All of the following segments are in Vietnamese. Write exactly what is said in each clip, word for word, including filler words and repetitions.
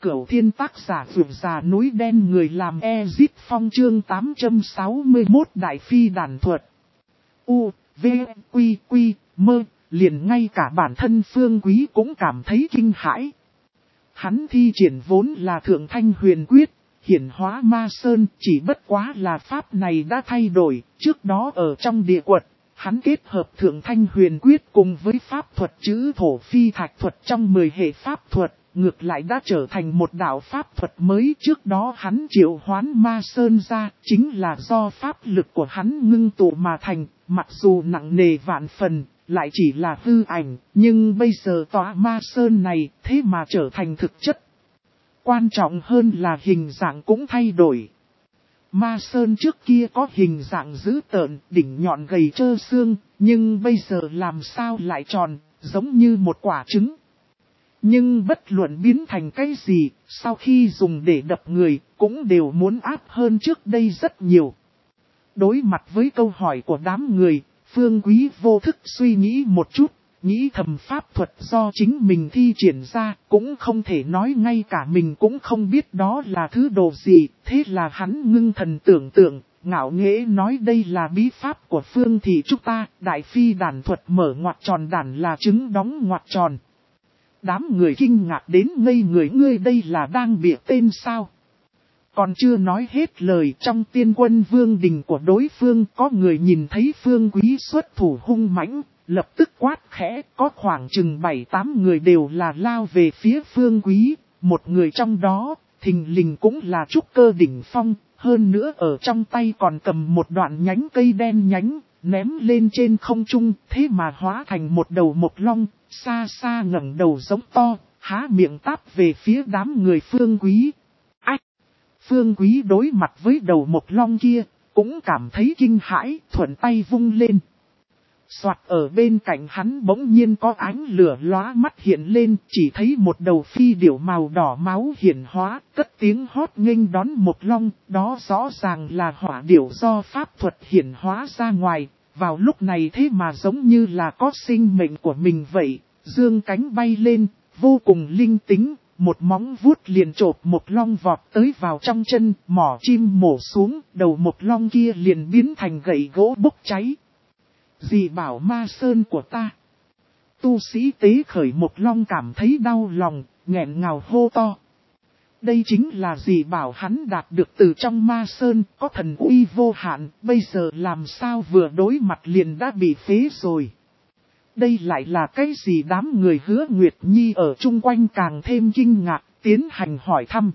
Cửu Thiên tác giả vượt già núi đen người làm Ezit Phong chương tám trăm sáu mươi mốt Đại Phi đàn thuật. U, V, Quy, Quy, Mơ, liền ngay cả bản thân Phương Quý cũng cảm thấy kinh hãi. Hắn thi triển vốn là Thượng Thanh Huyền Quyết, hiển hóa ma sơn, chỉ bất quá là pháp này đã thay đổi, trước đó ở trong địa quật. Hắn kết hợp Thượng Thanh Huyền Quyết cùng với pháp thuật chữ thổ phi thạch thuật trong mười hệ pháp thuật, ngược lại đã trở thành một đạo pháp thuật mới. Trước đó hắn triệu hoán ma sơn ra, chính là do pháp lực của hắn ngưng tụ mà thành, mặc dù nặng nề vạn phần, lại chỉ là hư ảnh, nhưng bây giờ tòa ma sơn này thế mà trở thành thực chất. Quan trọng hơn là hình dạng cũng thay đổi. Ma sơn trước kia có hình dạng dữ tợn, đỉnh nhọn gầy trơ xương, nhưng bây giờ làm sao lại tròn, giống như một quả trứng. Nhưng bất luận biến thành cái gì, sau khi dùng để đập người, cũng đều muốn áp hơn trước đây rất nhiều. Đối mặt với câu hỏi của đám người, Phương Quý vô thức suy nghĩ một chút, nghĩ thầm pháp thuật do chính mình thi triển ra, cũng không thể nói ngay cả mình cũng không biết đó là thứ đồ gì, thế là hắn ngưng thần tưởng tượng, ngạo nghễ nói đây là bí pháp của Phương thị chúng ta, Đại Phi đàn thuật mở ngoặc tròn đàn là trứng đóng ngoặc tròn. Đám người kinh ngạc đến ngây người, ngươi đây là đang bịa tên sao? Còn chưa nói hết lời, trong tiên quân vương đình của đối phương có người nhìn thấy Phương Quý xuất thủ hung mãnh, lập tức quát khẽ, có khoảng chừng bảy tám người đều là lao về phía Phương Quý, một người trong đó, thình lình cũng là trúc cơ đỉnh phong, hơn nữa ở trong tay còn cầm một đoạn nhánh cây đen nhánh, ném lên trên không trung, thế mà hóa thành một đầu mộc long, xa xa ngẩng đầu giống to, há miệng táp về phía đám người Phương Quý. Ách! Phương Quý đối mặt với đầu mộc long kia, cũng cảm thấy kinh hãi, thuận tay vung lên. Soạt ở bên cạnh hắn bỗng nhiên có ánh lửa lóa mắt hiện lên, chỉ thấy một đầu phi điểu màu đỏ máu hiển hóa, cất tiếng hót nghênh đón mộc long, đó rõ ràng là hỏa điểu do pháp thuật hiển hóa ra ngoài, vào lúc này thế mà giống như là có sinh mệnh của mình vậy, dương cánh bay lên, vô cùng linh tính, một móng vuốt liền chộp mộc long vọt tới vào trong chân, mỏ chim mổ xuống, đầu mộc long kia liền biến thành gậy gỗ bốc cháy. Dì bảo ma sơn của ta. Tu sĩ tế khởi mộc long cảm thấy đau lòng, nghẹn ngào hô to. Đây chính là dì bảo hắn đạt được từ trong ma sơn, có thần uy vô hạn, bây giờ làm sao vừa đối mặt liền đã bị phế rồi. Đây lại là cái gì? Đám người Hứa Nguyệt Nhi ở chung quanh càng thêm kinh ngạc, tiến hành hỏi thăm.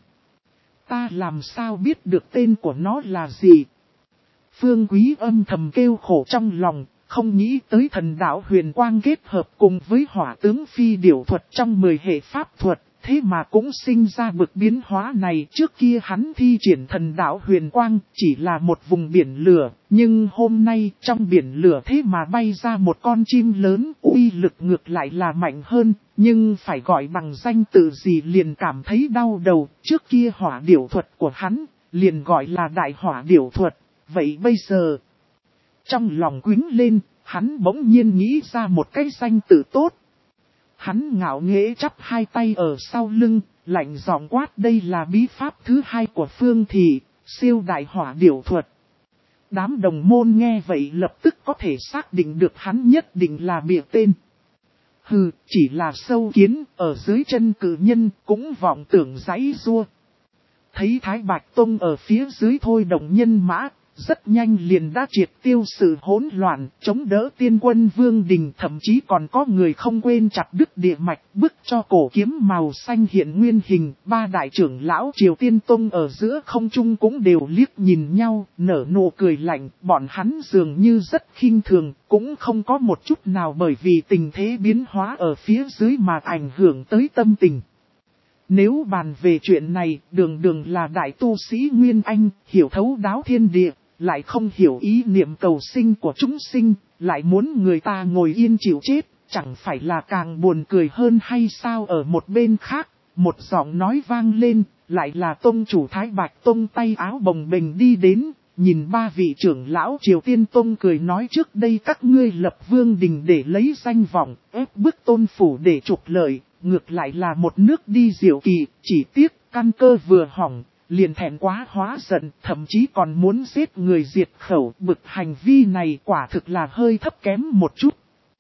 Ta làm sao biết được tên của nó là gì? Phương Quý âm thầm kêu khổ trong lòng. Không nghĩ tới thần đạo huyền quang kết hợp cùng với hỏa tướng phi điểu thuật trong mười hệ pháp thuật, thế mà cũng sinh ra bực biến hóa này. Trước kia hắn thi triển thần đạo huyền quang chỉ là một vùng biển lửa, nhưng hôm nay trong biển lửa thế mà bay ra một con chim lớn, uy lực ngược lại là mạnh hơn, nhưng phải gọi bằng danh tự gì liền cảm thấy đau đầu. Trước kia hỏa điểu thuật của hắn liền gọi là đại hỏa điểu thuật, vậy bây giờ... Trong lòng quính lên, hắn bỗng nhiên nghĩ ra một cái danh tự tốt. Hắn ngạo nghễ chắp hai tay ở sau lưng, lạnh giọng quát đây là bí pháp thứ hai của Phương thị, siêu đại hỏa điểu thuật. Đám đồng môn nghe vậy lập tức có thể xác định được hắn nhất định là bịa tên. Hừ, chỉ là sâu kiến, ở dưới chân cử nhân cũng vọng tưởng giãy giụa. Thấy Thái Bạch Tông ở phía dưới thôi động nhân mã. Rất nhanh liền đã triệt tiêu sự hỗn loạn, chống đỡ tiên quân vương đình, thậm chí còn có người không quên chặt đứt địa mạch, bức cho cổ kiếm màu xanh hiện nguyên hình. Ba đại trưởng lão Triều Tiên Tông ở giữa không trung cũng đều liếc nhìn nhau, nở nụ cười lạnh, bọn hắn dường như rất khinh thường, cũng không có một chút nào bởi vì tình thế biến hóa ở phía dưới mà ảnh hưởng tới tâm tình. Nếu bàn về chuyện này, đường đường là đại tu sĩ Nguyên Anh, hiểu thấu đáo thiên địa, lại không hiểu ý niệm cầu sinh của chúng sinh, lại muốn người ta ngồi yên chịu chết, chẳng phải là càng buồn cười hơn hay sao? Ở một bên khác, một giọng nói vang lên, lại là tông chủ Thái Bạch Tông tay áo bồng bềnh đi đến, nhìn ba vị trưởng lão Triều Tiên Tông cười nói trước đây các ngươi lập vương đình để lấy danh vọng, ép bức tôn phủ để trục lợi, ngược lại là một nước đi diệu kỳ, chỉ tiếc căn cơ vừa hỏng, liền thẹn quá hóa giận, thậm chí còn muốn giết người diệt khẩu. Bực hành vi này quả thực là hơi thấp kém một chút.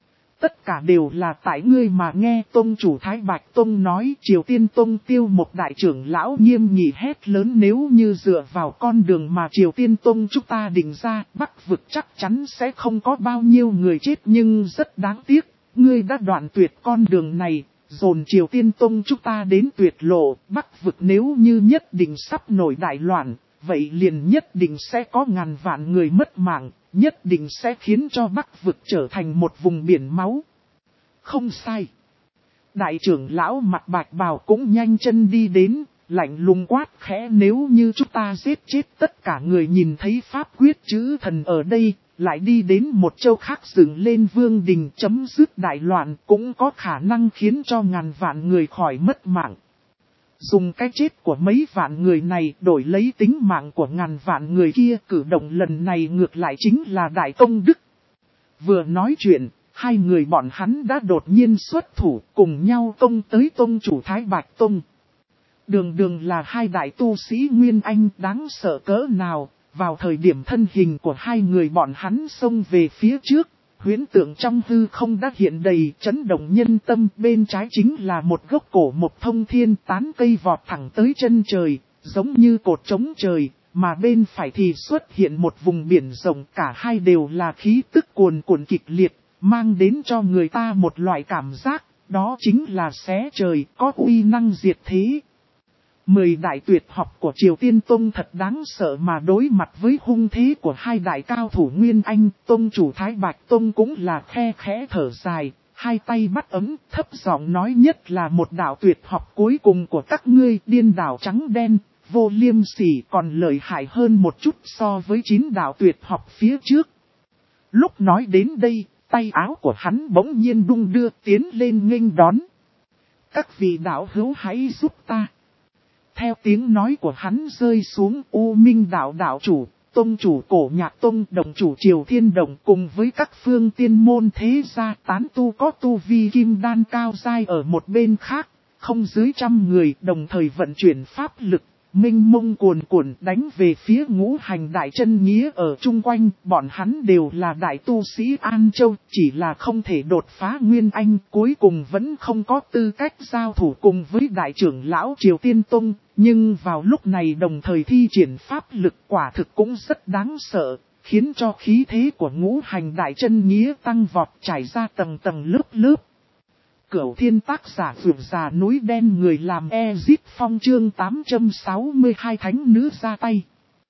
Tất cả đều là tại ngươi mà nghe. Tông chủ Thái Bạch Tông nói. Triều Tiên Tông Tiêu một đại trưởng lão nghiêm nghị hét lớn, nếu như dựa vào con đường mà Triều Tiên Tông chúng ta định ra, Bắc vực chắc chắn sẽ không có bao nhiêu người chết, nhưng rất đáng tiếc, ngươi đã đoạn tuyệt con đường này, dồn Triều Tiên Tông chúng ta đến tuyệt lộ. Bắc vực nếu như nhất định sắp nổi đại loạn, vậy liền nhất định sẽ có ngàn vạn người mất mạng, nhất định sẽ khiến cho Bắc vực trở thành một vùng biển máu. Không sai. Đại trưởng lão mặt bạch bào cũng nhanh chân đi đến, lạnh lùng quát khẽ, nếu như chúng ta giết chết tất cả người nhìn thấy pháp quyết chữ thần ở đây, lại đi đến một châu khác dựng lên vương đình chấm dứt đại loạn, cũng có khả năng khiến cho ngàn vạn người khỏi mất mạng. Dùng cái chết của mấy vạn người này đổi lấy tính mạng của ngàn vạn người kia, cử động lần này ngược lại chính là đại công đức. Vừa nói chuyện, hai người bọn hắn đã đột nhiên xuất thủ, cùng nhau công tới tông chủ Thái Bạch Tông. Đường đường là hai đại tu sĩ Nguyên Anh, đáng sợ cỡ nào. Vào thời điểm thân hình của hai người bọn hắn xông về phía trước, huyễn tượng trong hư không đã hiện đầy, chấn động nhân tâm. Bên trái chính là một gốc cổ một thông thiên, tán cây vọt thẳng tới chân trời, giống như cột trống trời, mà bên phải thì xuất hiện một vùng biển rộng, cả hai đều là khí tức cuồn cuộn kịch liệt, mang đến cho người ta một loại cảm giác, đó chính là xé trời, có uy năng diệt thế. Mười đại tuyệt học của Triều Tiên Tông thật đáng sợ, mà đối mặt với hung thế của hai đại cao thủ Nguyên Anh, Tông chủ Thái Bạch Tông cũng là khe khẽ thở dài, hai tay bắt ấm, thấp giọng nói, nhất là một đạo tuyệt học cuối cùng của các ngươi, điên đảo trắng đen, vô liêm sỉ, còn lợi hại hơn một chút so với chín đạo tuyệt học phía trước. Lúc nói đến đây, tay áo của hắn bỗng nhiên đung đưa, tiến lên nghênh đón. Các vị đạo hữu hãy giúp ta. Theo tiếng nói của hắn rơi xuống, U Minh đạo đạo chủ, tông chủ Cổ Nhạc Tông, đồng chủ Triều Thiên Đồng cùng với các phương tiên môn thế gia tán tu có tu vi kim đan cao giai ở một bên khác, không dưới trăm người đồng thời vận chuyển pháp lực, minh mông cuồn cuộn đánh về phía ngũ hành đại chân nghĩa ở chung quanh. Bọn hắn đều là đại tu sĩ An Châu, chỉ là không thể đột phá Nguyên Anh, cuối cùng vẫn không có tư cách giao thủ cùng với đại trưởng lão Triều Tiên Tông. Nhưng vào lúc này đồng thời thi triển pháp lực quả thực cũng rất đáng sợ, khiến cho khí thế của ngũ hành đại chân nghĩa tăng vọt, trải ra tầng tầng lớp lớp. Cửu thiên tác giả vượt già núi đen, người làm Ezit Phong chương tám trăm sáu mươi hai thánh nữ ra tay.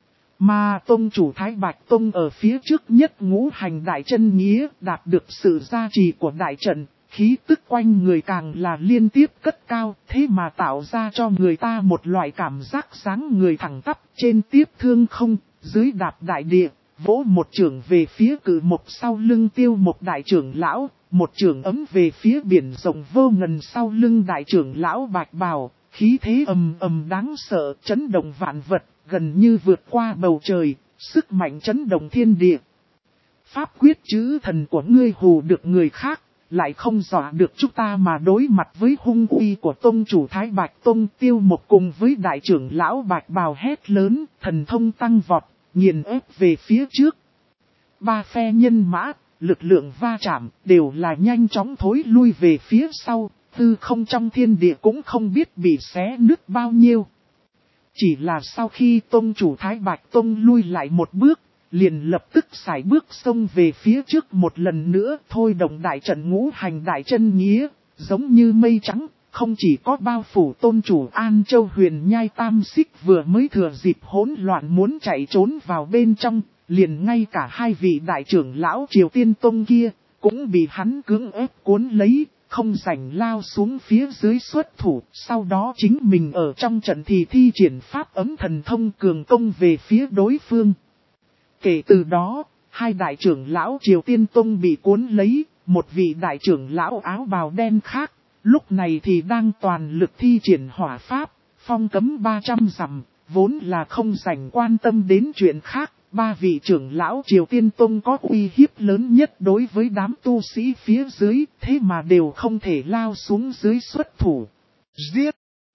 Mà tông chủ Thái Bạch Tông ở phía trước nhất ngũ hành đại chân nghĩa đạt được sự gia trì của đại trận, khí tức quanh người càng là liên tiếp cất cao, thế mà tạo ra cho người ta một loại cảm giác dáng người thẳng tắp, trên tiếp thương không, dưới đạp đại địa, vỗ một trường về phía cử mộc sau lưng Tiêu một đại trưởng lão, một trường ấm về phía biển rộng vô ngần sau lưng đại trưởng lão Bạch Bào, khí thế ầm ầm đáng sợ, chấn động vạn vật, gần như vượt qua bầu trời, sức mạnh chấn động thiên địa. Pháp quyết chữ thần của ngươi hù được người khác, lại không dọa được chúng ta, mà đối mặt với hung uy của tông chủ Thái Bạch Tông, Tiêu một cùng với đại trưởng lão Bạch Bào hét lớn, thần thông tăng vọt, nghiền ép về phía trước. Ba phe nhân mã, lực lượng va chạm, đều là nhanh chóng thối lui về phía sau, hư không trong thiên địa cũng không biết bị xé nứt bao nhiêu. Chỉ là sau khi tông chủ Thái Bạch Tông lui lại một bước, liền lập tức sải bước xông về phía trước một lần nữa, thôi động đại trận ngũ hành đại chân nghĩa, giống như mây trắng, không chỉ có bao phủ tôn chủ An Châu Huyền Nhai Tam Xích vừa mới thừa dịp hỗn loạn muốn chạy trốn vào bên trong, liền ngay cả hai vị đại trưởng lão Triều Tiên Tông kia, cũng bị hắn cưỡng ép cuốn lấy, không rảnh lao xuống phía dưới xuất thủ, sau đó chính mình ở trong trận thì thi triển pháp ấm thần thông cường công về phía đối phương. Kể từ đó, hai đại trưởng lão Triều Tiên Tông bị cuốn lấy, một vị đại trưởng lão áo bào đen khác, lúc này thì đang toàn lực thi triển hỏa pháp, phong cấm ba trăm dặm, vốn là không rảnh quan tâm đến chuyện khác. Ba vị trưởng lão Triều Tiên Tông có uy hiếp lớn nhất đối với đám tu sĩ phía dưới, thế mà đều không thể lao xuống dưới xuất thủ. Giết!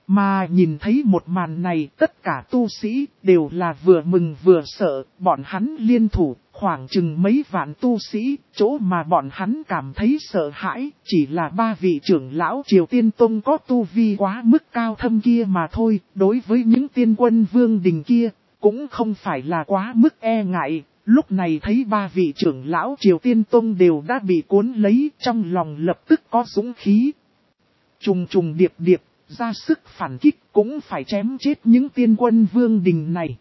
Mà nhìn thấy một màn này, tất cả tu sĩ đều là vừa mừng vừa sợ, bọn hắn liên thủ, khoảng chừng mấy vạn tu sĩ, chỗ mà bọn hắn cảm thấy sợ hãi, chỉ là ba vị trưởng lão Triều Tiên Tông có tu vi quá mức cao thâm kia mà thôi, đối với những tiên quân vương đình kia, cũng không phải là quá mức e ngại. Lúc này thấy ba vị trưởng lão Triều Tiên Tông đều đã bị cuốn lấy, trong lòng lập tức có dũng khí. Trùng trùng điệp điệp, ra sức phản kích cũng phải chém chết những tiên quân vương đình này.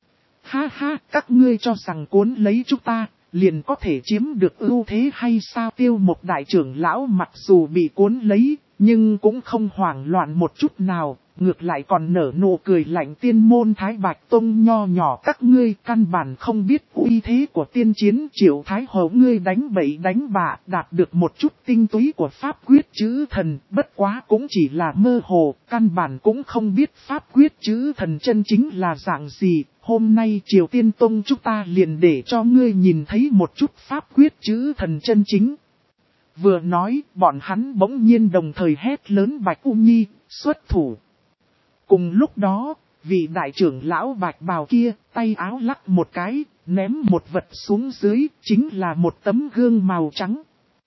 Ha ha, các ngươi cho rằng cuốn lấy chúng ta, liền có thể chiếm được ưu thế hay sao? Tiêu một đại trưởng lão mặc dù bị cuốn lấy, nhưng cũng không hoảng loạn một chút nào, ngược lại còn nở nụ cười lạnh. Tiên môn Thái Bạch Tông nho nhỏ các ngươi căn bản không biết uy thế của tiên chiến Triệu Thái Hầu, ngươi đánh bậy đánh bạ, đạt được một chút tinh túy của pháp quyết chữ thần, bất quá cũng chỉ là mơ hồ, căn bản cũng không biết pháp quyết chữ thần chân chính là dạng gì. Hôm nay Triều Tiên Tông chúng ta liền để cho ngươi nhìn thấy một chút pháp quyết chữ thần chân chính. Vừa nói, bọn hắn bỗng nhiên đồng thời hét lớn Bạch U Nhi, xuất thủ. Cùng lúc đó, vị đại trưởng lão bạch bào kia, tay áo lắc một cái, ném một vật xuống dưới, chính là một tấm gương màu trắng.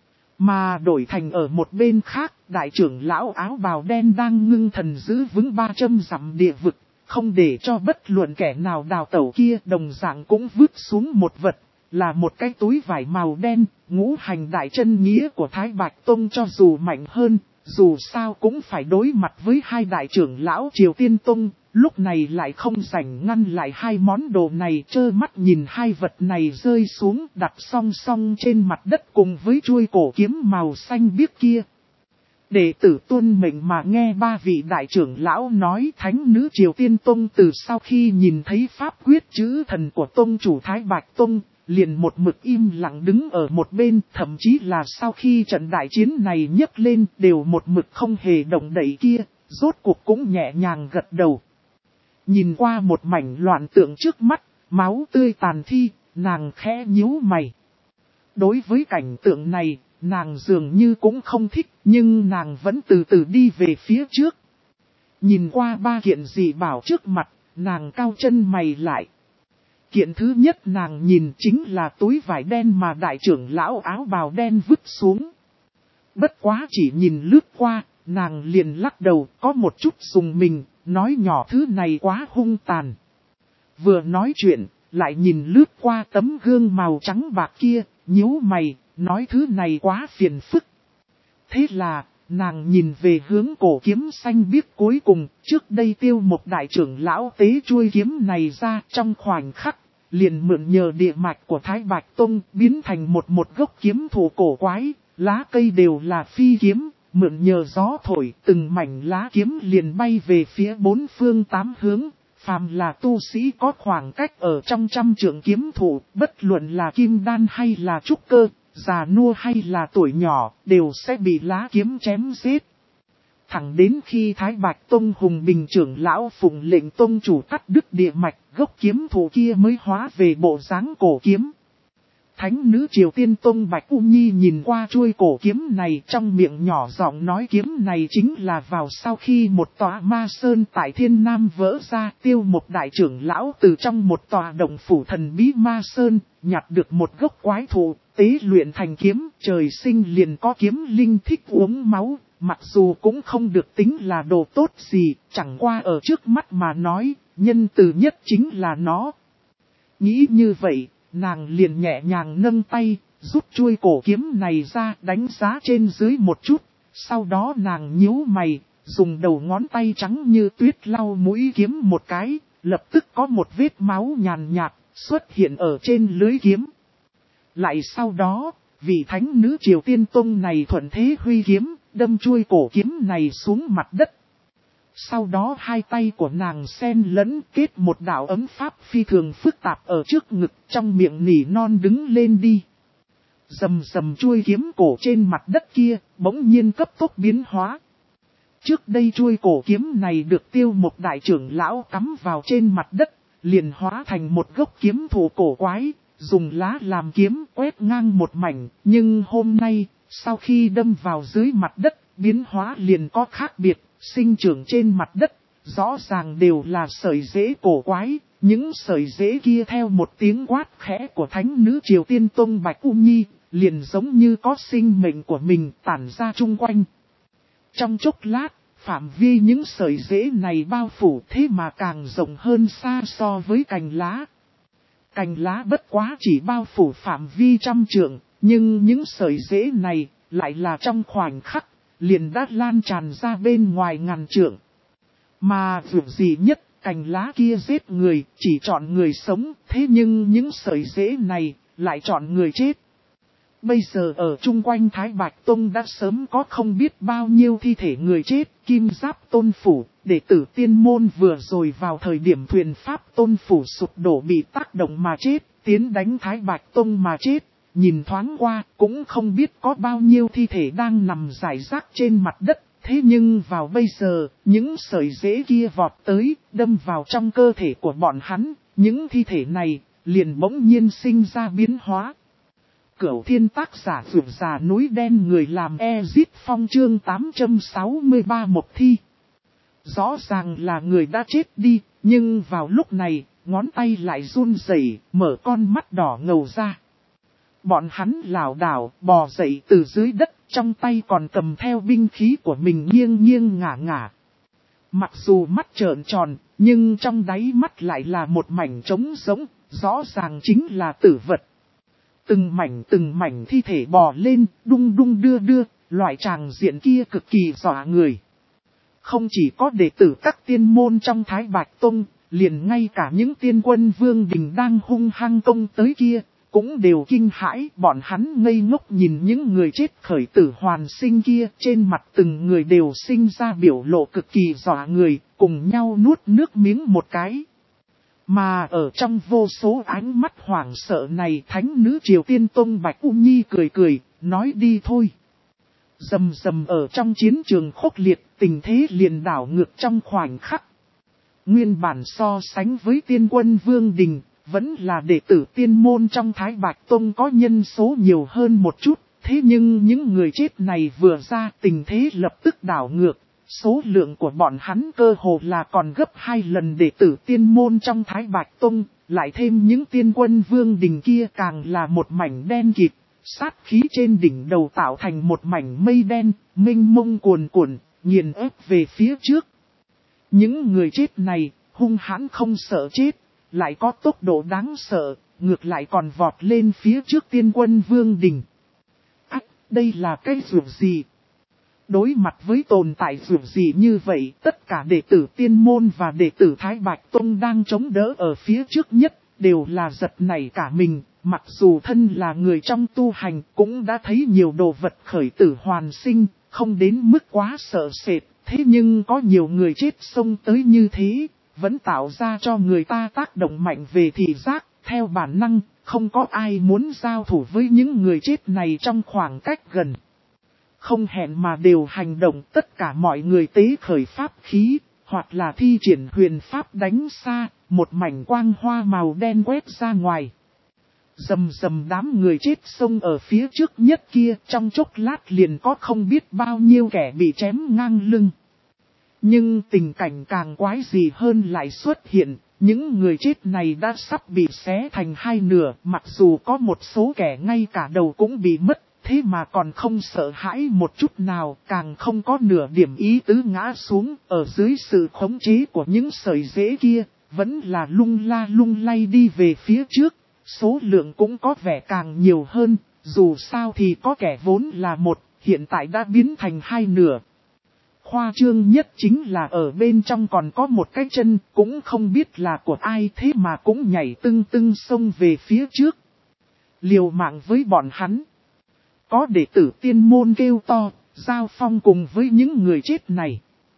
Mà đổi thành ở một bên khác, đại trưởng lão áo bào đen đang ngưng thần giữ vững ba trăm dặm địa vực, không để cho bất luận kẻ nào đào tẩu kia, đồng dạng cũng vứt xuống một vật, là một cái túi vải màu đen. Ngũ hành đại chân nghĩa của Thái Bạch Tông cho dù mạnh hơn, dù sao cũng phải đối mặt với hai đại trưởng lão Triều Tiên Tông, lúc này lại không rảnh ngăn lại hai món đồ này, trơ mắt nhìn hai vật này rơi xuống đặt song song trên mặt đất cùng với chuôi cổ kiếm màu xanh biếc kia. Đệ tử tuân mệnh mà nghe ba vị đại trưởng lão nói, thánh nữ Triều Tiên Tông từ sau khi nhìn thấy pháp quyết chữ thần của Tông chủ Thái Bạch Tông, liền một mực im lặng đứng ở một bên, thậm chí là sau khi trận đại chiến này nhấc lên đều một mực không hề động đậy kia, rốt cuộc cũng nhẹ nhàng gật đầu. Nhìn qua một mảnh loạn tượng trước mắt, máu tươi tàn thi, nàng khẽ nhíu mày. Đối với cảnh tượng này, nàng dường như cũng không thích, nhưng nàng vẫn từ từ đi về phía trước. Nhìn qua ba kiện dị bảo trước mặt, nàng cau chân mày lại. Kiện thứ nhất nàng nhìn chính là túi vải đen mà đại trưởng lão áo bào đen vứt xuống. Bất quá chỉ nhìn lướt qua, nàng liền lắc đầu, có một chút dùng mình, nói nhỏ thứ này quá hung tàn. Vừa nói chuyện, lại nhìn lướt qua tấm gương màu trắng bạc kia, nhíu mày, nói thứ này quá phiền phức. Thế là, nàng nhìn về hướng cổ kiếm xanh biếc cuối cùng, trước đây Tiêu một đại trưởng lão tế chuôi kiếm này ra trong khoảnh khắc, liền mượn nhờ địa mạch của Thái Bạch Tông biến thành một một gốc kiếm thủ cổ quái, lá cây đều là phi kiếm, mượn nhờ gió thổi từng mảnh lá kiếm liền bay về phía bốn phương tám hướng. Phàm là tu sĩ có khoảng cách ở trong trăm trượng kiếm thủ, bất luận là kim đan hay là trúc cơ, già nua hay là tuổi nhỏ, đều sẽ bị lá kiếm chém giết. Thẳng đến khi Thái Bạch Tông Hùng Bình trưởng lão phụng lệnh tông chủ cắt đứt địa mạch, gốc kiếm thủ kia mới hóa về bộ dáng cổ kiếm. Thánh nữ Triều Tiên Tông Bạch U Nhi nhìn qua chuôi cổ kiếm này, trong miệng nhỏ giọng nói kiếm này chính là vào sau khi một tòa ma sơn tại Thiên Nam vỡ ra, Tiêu một đại trưởng lão từ trong một tòa động phủ thần bí ma sơn, nhặt được một gốc quái thụ, tế luyện thành kiếm, trời sinh liền có kiếm linh thích uống máu, mặc dù cũng không được tính là đồ tốt gì, chẳng qua ở trước mắt mà nói, nhân từ nhất chính là nó. Nghĩ như vậy, nàng liền nhẹ nhàng nâng tay, rút chuôi cổ kiếm này ra đánh giá trên dưới một chút, sau đó nàng nhíu mày, dùng đầu ngón tay trắng như tuyết lau mũi kiếm một cái, lập tức có một vết máu nhàn nhạt xuất hiện ở trên lưới kiếm. Lại sau đó, vị thánh nữ Triều Tiên Tông này thuận thế huy kiếm, đâm chuôi cổ kiếm này xuống mặt đất. Sau đó hai tay của nàng xen lẫn kết một đạo ấm pháp phi thường phức tạp ở trước ngực, trong miệng nỉ non đứng lên đi. Rầm rầm chuôi kiếm cổ trên mặt đất kia, bỗng nhiên cấp tốc biến hóa. Trước đây chuôi cổ kiếm này được Tiêu một đại trưởng lão cắm vào trên mặt đất, liền hóa thành một gốc kiếm thủ cổ quái, dùng lá làm kiếm quét ngang một mảnh, nhưng hôm nay, sau khi đâm vào dưới mặt đất, biến hóa liền có khác biệt. sinh trưởng trên mặt đất, rõ ràng đều là sợi rễ cổ quái. Những sợi rễ kia theo một tiếng quát khẽ của thánh nữ Triều Tiên Tông Bạch U Nhi, liền giống như có sinh mệnh của mình tản ra chung quanh. Trong chốc lát, phạm vi những sợi rễ này bao phủ thế mà càng rộng hơn xa so với cành lá. Cành lá bất quá chỉ bao phủ phạm vi trăm trượng, nhưng những sợi rễ này lại là trong khoảnh khắc, liền đã lan tràn ra bên ngoài ngàn trượng. Mà vượt gì nhất, cành lá kia giết người, chỉ chọn người sống, thế nhưng những sợi rễ này lại chọn người chết. Bây giờ ở chung quanh Thái Bạch Tông đã sớm có không biết bao nhiêu thi thể người chết, Kim Giáp Tôn Phủ, đệ tử tiên môn vừa rồi vào thời điểm thuyền Pháp Tôn Phủ sụp đổ bị tác động mà chết, tiến đánh Thái Bạch Tông mà chết, nhìn thoáng qua cũng không biết có bao nhiêu thi thể đang nằm rải rác trên mặt đất. Thế nhưng vào bây giờ, những sợi rễ kia vọt tới, đâm vào trong cơ thể của bọn hắn, những thi thể này liền bỗng nhiên sinh ra biến hóa. Cửu thiên tác giả vượt già núi đen người làm Ezit Phong chương tám trăm sáu mươi ba một thi. Rõ ràng là người đã chết đi, nhưng vào lúc này, ngón tay lại run rẩy, mở con mắt đỏ ngầu ra. Bọn hắn lảo đảo, bò dậy từ dưới đất, trong tay còn cầm theo binh khí của mình nghiêng nghiêng ngả ngả. Mặc dù mắt trợn tròn, nhưng trong đáy mắt lại là một mảnh trống rỗng, rõ ràng chính là tử vật. Từng mảnh từng mảnh thi thể bò lên, đung đung đưa đưa, loại tràng diện kia cực kỳ dọa người. Không chỉ có đệ tử các tiên môn trong Thái Bạch Tông, liền ngay cả những tiên quân vương đình đang hung hăng công tới kia, cũng đều kinh hãi. Bọn hắn ngây ngốc nhìn những người chết khởi tử hoàn sinh kia, trên mặt từng người đều sinh ra biểu lộ cực kỳ dọa người, cùng nhau nuốt nước miếng một cái. Mà ở trong vô số ánh mắt hoảng sợ này, thánh nữ Triều Tiên Tông Bạch U Nhi cười cười, nói đi thôi. Rầm rầm ở trong chiến trường khốc liệt, tình thế liền đảo ngược trong khoảnh khắc. Nguyên bản so sánh với tiên quân Vương Đình, vẫn là đệ tử tiên môn trong Thái Bạch Tông có nhân số nhiều hơn một chút. Thế nhưng những người chết này vừa ra, tình thế lập tức đảo ngược. Số lượng của bọn hắn cơ hồ là còn gấp hai lần đệ tử tiên môn trong Thái Bạch Tông, lại thêm những tiên quân Vương Đình kia càng là một mảnh đen kịt, sát khí trên đỉnh đầu tạo thành một mảnh mây đen, mênh mông cuồn cuộn, nghiền ép về phía trước. Những người chết này, hung hãn không sợ chết, lại có tốc độ đáng sợ, ngược lại còn vọt lên phía trước tiên quân Vương Đình. Ách, đây là cái ruộng gì? Đối mặt với tồn tại ruộng gì như vậy, tất cả đệ tử tiên môn và đệ tử Thái Bạch Tông đang chống đỡ ở phía trước nhất, đều là giật nảy cả mình. Mặc dù thân là người trong tu hành cũng đã thấy nhiều đồ vật khởi tử hoàn sinh, không đến mức quá sợ sệt, thế nhưng có nhiều người chết xông tới như thế, vẫn tạo ra cho người ta tác động mạnh về thị giác, theo bản năng, không có ai muốn giao thủ với những người chết này trong khoảng cách gần. Không hẹn mà đều hành động, tất cả mọi người tế khởi pháp khí, hoặc là thi triển huyền pháp đánh xa, một mảnh quang hoa màu đen quét ra ngoài. Rầm rầm đám người chết xông ở phía trước nhất kia, trong chốc lát liền có không biết bao nhiêu kẻ bị chém ngang lưng. Nhưng tình cảnh càng quái gì hơn lại xuất hiện, những người chết này đã sắp bị xé thành hai nửa, mặc dù có một số kẻ ngay cả đầu cũng bị mất, thế mà còn không sợ hãi một chút nào, càng không có nửa điểm ý tứ ngã xuống, ở dưới sự khống chế của những sợi rễ kia, vẫn là lung la lung lay đi về phía trước. Số lượng cũng có vẻ càng nhiều hơn, dù sao thì có kẻ vốn là một, hiện tại đã biến thành hai nửa. Khoa trương nhất chính là ở bên trong còn có một cái chân, cũng không biết là của ai thế mà cũng nhảy tưng tưng xông về phía trước. Liều mạng với bọn hắn. Có đệ tử tiên môn kêu to, giao phong cùng với những người chết này.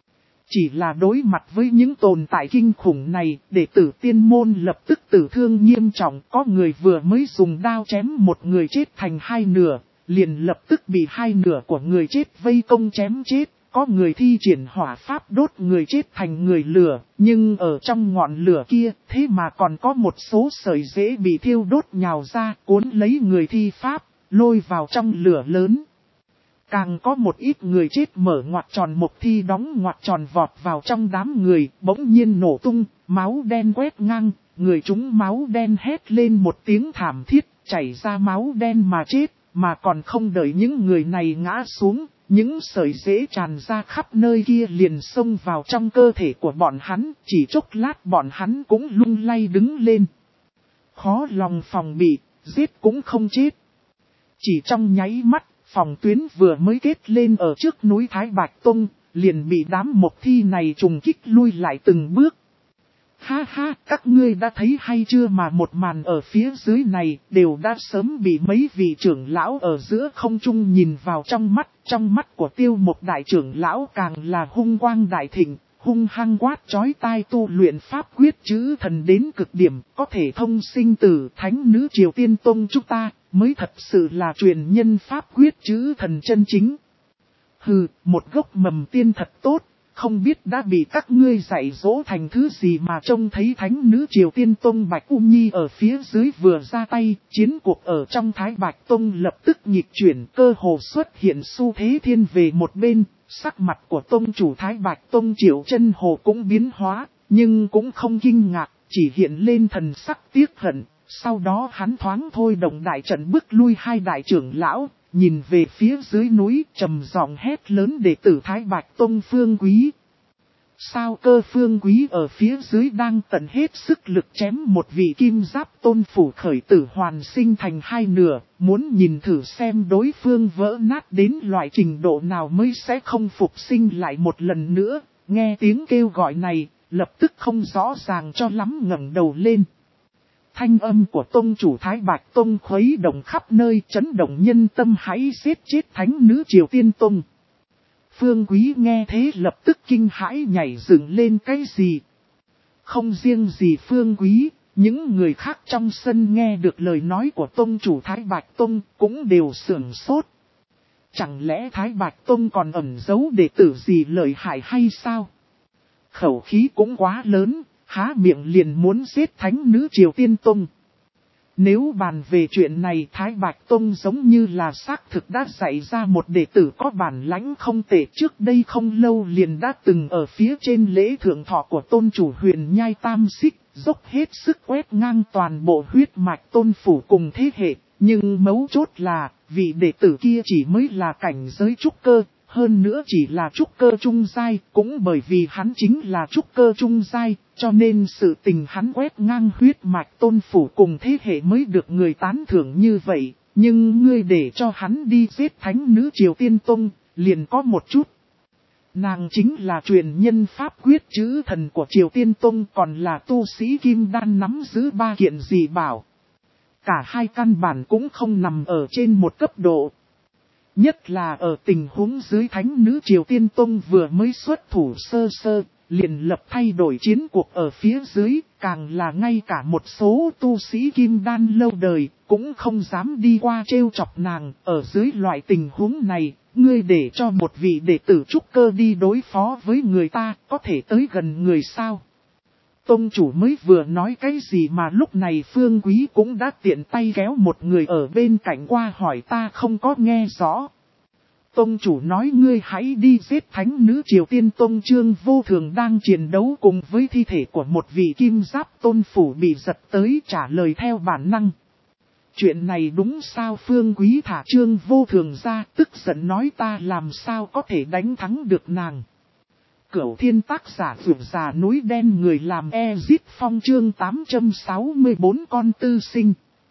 Chỉ là đối mặt với những tồn tại kinh khủng này, đệ tử tiên môn lập tức tử thương nghiêm trọng. Có người vừa mới dùng đao chém một người chết thành hai nửa, liền lập tức bị hai nửa của người chết vây công chém chết. Có người thi triển hỏa pháp đốt người chết thành người lửa, nhưng ở trong ngọn lửa kia, thế mà còn có một số sợi rễ bị thiêu đốt nhào ra, cuốn lấy người thi pháp, lôi vào trong lửa lớn. Càng có một ít người chết mở ngoặt tròn một thi đóng ngoặt tròn vọt vào trong đám người, bỗng nhiên nổ tung, máu đen quét ngang, người chúng máu đen hét lên một tiếng thảm thiết, chảy ra máu đen mà chết, mà còn không đợi những người này ngã xuống, những sợi rễ tràn ra khắp nơi kia liền xông vào trong cơ thể của bọn hắn, chỉ chốc lát bọn hắn cũng lung lay đứng lên. Khó lòng phòng bị, giết cũng không chết. Chỉ trong nháy mắt, phòng tuyến vừa mới kết lên ở trước núi Thái Bạch Tông, liền bị đám mộc thi này trùng kích lui lại từng bước. Ha ha, các ngươi đã thấy hay chưa mà một màn ở phía dưới này đều đã sớm bị mấy vị trưởng lão ở giữa không trung nhìn vào trong mắt. Trong mắt của Tiêu Mộc đại trưởng lão càng là hung quang đại thịnh, hung hăng quát chói tai tu luyện pháp quyết chữ thần đến cực điểm, có thể thông sinh tử. Thánh nữ Triều Tiên Tông chúng ta mới thật sự là truyền nhân pháp quyết chữ thần chân chính. Hừ, một gốc mầm tiên thật tốt. Không biết đã bị các ngươi dạy dỗ thành thứ gì mà trông thấy thánh nữ Triều Tiên Tông Bạch U Nhi ở phía dưới vừa ra tay, chiến cuộc ở trong Thái Bạch Tông lập tức nhịp chuyển, cơ hồ xuất hiện xu thế thiên về một bên, sắc mặt của Tông chủ Thái Bạch Tông Triệu Chân Hồ cũng biến hóa, nhưng cũng không kinh ngạc, chỉ hiện lên thần sắc tiếc hận, sau đó hắn thoáng thôi động đại trận bước lui hai đại trưởng lão. Nhìn về phía dưới núi trầm giọng hét lớn đệ tử Thái Bạch Tông Phương Quý. Sao Cơ Phương Quý ở phía dưới đang tận hết sức lực chém một vị kim giáp tôn phủ khởi tử hoàn sinh thành hai nửa, muốn nhìn thử xem đối phương vỡ nát đến loại trình độ nào mới sẽ không phục sinh lại một lần nữa. Nghe tiếng kêu gọi này, lập tức không rõ ràng cho lắm ngẩng đầu lên. Thanh âm của Tông chủ Thái Bạch Tông khuấy động khắp nơi, chấn động nhân tâm, hãy giết chết thánh nữ Triều Tiên Tông. Phương Quý nghe thế lập tức kinh hãi nhảy dựng lên. Cái gì? Không riêng gì Phương Quý, những người khác trong sân nghe được lời nói của Tông chủ Thái Bạch Tông cũng đều sửng sốt. Chẳng lẽ Thái Bạch Tông còn ẩn giấu đệ tử gì lợi hại hay sao? Khẩu khí cũng quá lớn. Há miệng liền muốn giết thánh nữ Triều Tiên Tông. Nếu bàn về chuyện này, Thái Bạch Tông giống như là xác thực đã dạy ra một đệ tử có bản lãnh không tệ. Trước đây không lâu liền đã từng ở phía trên lễ thượng thọ của tôn chủ Huyền Nhai Tam Xích, dốc hết sức quét ngang toàn bộ huyết mạch tôn phủ cùng thế hệ. Nhưng mấu chốt là, vị đệ tử kia chỉ mới là cảnh giới trúc cơ. Hơn nữa chỉ là trúc cơ trung giai, cũng bởi vì hắn chính là trúc cơ trung giai, cho nên sự tình hắn quét ngang huyết mạch tôn phủ cùng thế hệ mới được người tán thưởng như vậy. Nhưng ngươi để cho hắn đi giết thánh nữ Triều Tiên Tông, liền có một chút. Nàng chính là truyền nhân pháp quyết chữ thần của Triều Tiên Tông, còn là tu sĩ kim đan nắm giữ ba kiện dị bảo. Cả hai căn bản cũng không nằm ở trên một cấp độ. Nhất là ở tình huống dưới thánh nữ Triều Tiên Tông vừa mới xuất thủ sơ sơ, liền lập thay đổi chiến cuộc ở phía dưới, càng là ngay cả một số tu sĩ kim đan lâu đời, cũng không dám đi qua trêu chọc nàng. Ở dưới loại tình huống này, ngươi để cho một vị đệ tử trúc cơ đi đối phó với người ta, có thể tới gần người sao? Tông chủ mới vừa nói cái gì mà lúc này Phương Quý cũng đã tiện tay kéo một người ở bên cạnh qua hỏi, ta không có nghe rõ. Tông chủ nói ngươi hãy đi giết thánh nữ Triều Tiên Tông. Trương Vô Thường đang chiến đấu cùng với thi thể của một vị kim giáp tôn phủ bị giật tới, trả lời theo bản năng. Chuyện này đúng sao? Phương Quý thả Trương Vô Thường ra, tức giận nói, ta làm sao có thể đánh thắng được nàng. Cửu Thiên tác giả vượt già núi đen, người làm Ezit Phong chương tám trăm sáu mươi bốn con tư sinh.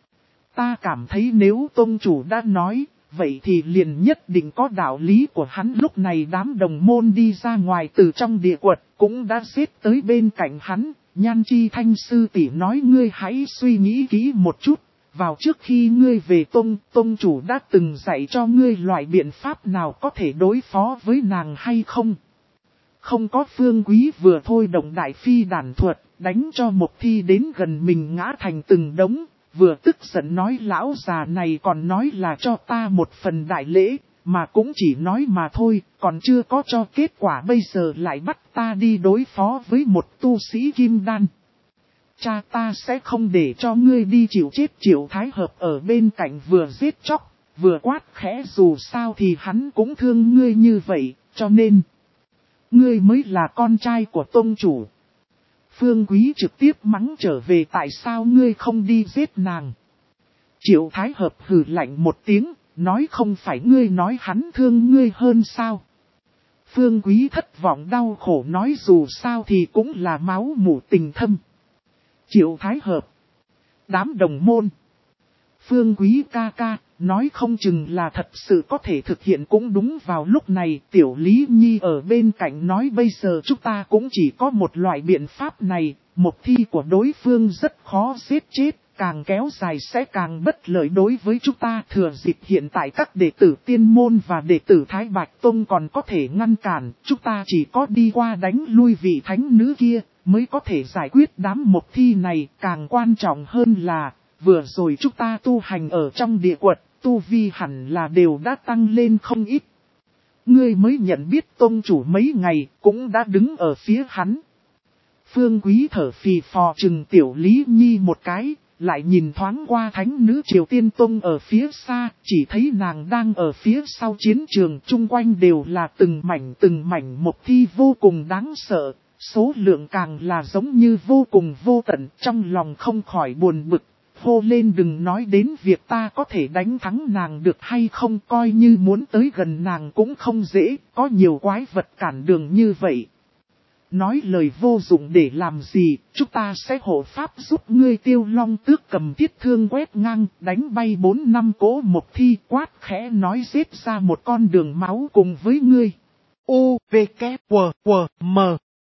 Ta cảm thấy nếu Tông chủ đã nói, vậy thì liền nhất định có đạo lý của hắn. Lúc này đám đồng môn đi ra ngoài từ trong địa quật, cũng đã xếp tới bên cạnh hắn. Nhan Chi Thanh sư tỷ nói, ngươi hãy suy nghĩ kỹ một chút. Vào trước khi ngươi về Tông, Tông chủ đã từng dạy cho ngươi loại biện pháp nào có thể đối phó với nàng hay không? Không có. Phương Quý vừa thôi động đại phi đàn thuật, đánh cho một thi đến gần mình ngã thành từng đống, vừa tức giận nói, lão già này còn nói là cho ta một phần đại lễ, mà cũng chỉ nói mà thôi, còn chưa có cho kết quả, bây giờ lại bắt ta đi đối phó với một tu sĩ kim đan. Cha, ta sẽ không để cho ngươi đi chịu chết. Triệu Thái Hợp ở bên cạnh vừa giết chóc, vừa quát khẽ dù sao thì hắn cũng thương ngươi như vậy, cho nên ngươi mới là con trai của tông chủ. Phương Quý trực tiếp mắng trở về tại sao ngươi không đi giết nàng. Triệu Thái Hợp hừ lạnh một tiếng, nói không phải ngươi nói hắn thương ngươi hơn sao. Phương Quý thất vọng đau khổ nói dù sao thì cũng là máu mủ tình thâm. Triệu Thái Hợp, đám đồng môn. Phương Quý ca ca, nói không chừng là thật sự có thể thực hiện cũng đúng. Vào lúc này Tiểu Lý Nhi ở bên cạnh nói bây giờ chúng ta cũng chỉ có một loại biện pháp này, một thi của đối phương rất khó giết chết, càng kéo dài sẽ càng bất lợi đối với chúng ta. Thừa dịp hiện tại các đệ tử Tiên Môn và đệ tử Thái Bạch Tông còn có thể ngăn cản, chúng ta chỉ có đi qua đánh lui vị thánh nữ kia, mới có thể giải quyết đám một thi này. Càng quan trọng hơn là, vừa rồi chúng ta tu hành ở trong địa quật, tu vi hẳn là đều đã tăng lên không ít. Ngươi mới nhận biết tông chủ mấy ngày, cũng đã đứng ở phía hắn. Phương Quý thở phì phò chừng Tiểu Lý Nhi một cái, lại nhìn thoáng qua thánh nữ Triều Tiên Tông ở phía xa, chỉ thấy nàng đang ở phía sau chiến trường, chung quanh đều là từng mảnh từng mảnh một thi vô cùng đáng sợ, số lượng càng là giống như vô cùng vô tận, trong lòng không khỏi buồn bực. Hô lên đừng nói đến việc ta có thể đánh thắng nàng được hay không, coi như muốn tới gần nàng cũng không dễ, có nhiều quái vật cản đường như vậy. Nói lời vô dụng để làm gì, chúng ta sẽ hộ pháp giúp ngươi. Tiêu Long Tước cầm thiết thương quét ngang, đánh bay bốn năm cỗ một thi, quát khẽ nói giết ra một con đường máu cùng với ngươi. U, V, K, W, W, M.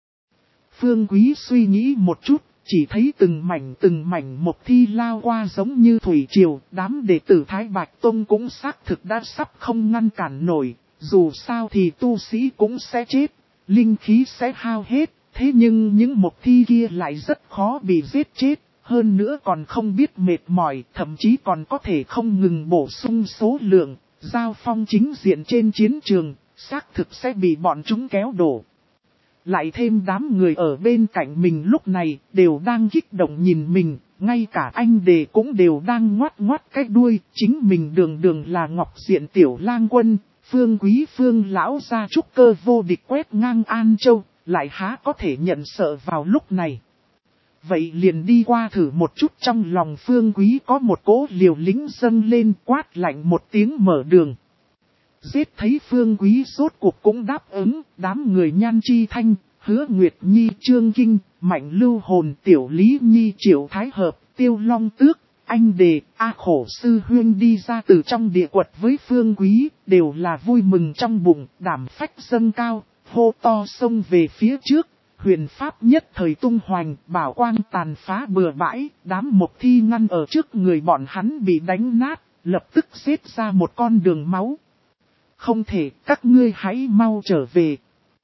Phương Quý suy nghĩ một chút. Chỉ thấy từng mảnh từng mảnh một thi lao qua giống như thủy triều, đám đệ tử Thái Bạch Tông cũng xác thực đã sắp không ngăn cản nổi, dù sao thì tu sĩ cũng sẽ chết, linh khí sẽ hao hết, thế nhưng những một thi kia lại rất khó bị giết chết, hơn nữa còn không biết mệt mỏi, thậm chí còn có thể không ngừng bổ sung số lượng, giao phong chính diện trên chiến trường, xác thực sẽ bị bọn chúng kéo đổ. Lại thêm đám người ở bên cạnh mình lúc này đều đang kích động nhìn mình, ngay cả anh đề cũng đều đang ngoắt ngoắt cái đuôi, chính mình đường đường là Ngọc Diện Tiểu Lang Quân, Phương Quý Phương lão gia trúc cơ vô địch quét ngang An Châu, lại há có thể nhận sợ vào lúc này. Vậy liền đi qua thử một chút. Trong lòng Phương Quý có một cỗ liều lĩnh dâng lên, quát lạnh một tiếng mở đường. Giết thấy Phương Quý rốt cuộc cũng đáp ứng, đám người Nhan Chi Thanh, Hứa Nguyệt Nhi, Trương Kinh, Mạnh Lưu Hồn, Tiểu Lý Nhi, Triệu Thái Hợp, Tiêu Long Tước, Anh Đề, A Khổ Sư Huyên đi ra từ trong địa quật với Phương Quý, đều là vui mừng trong bụng, đảm phách dâng cao, hô to xông về phía trước. Huyền pháp nhất thời tung hoành, bảo quang tàn phá bừa bãi, đám một thi ngăn ở trước người bọn hắn bị đánh nát, lập tức xếp ra một con đường máu. Không thể, các ngươi hãy mau trở về.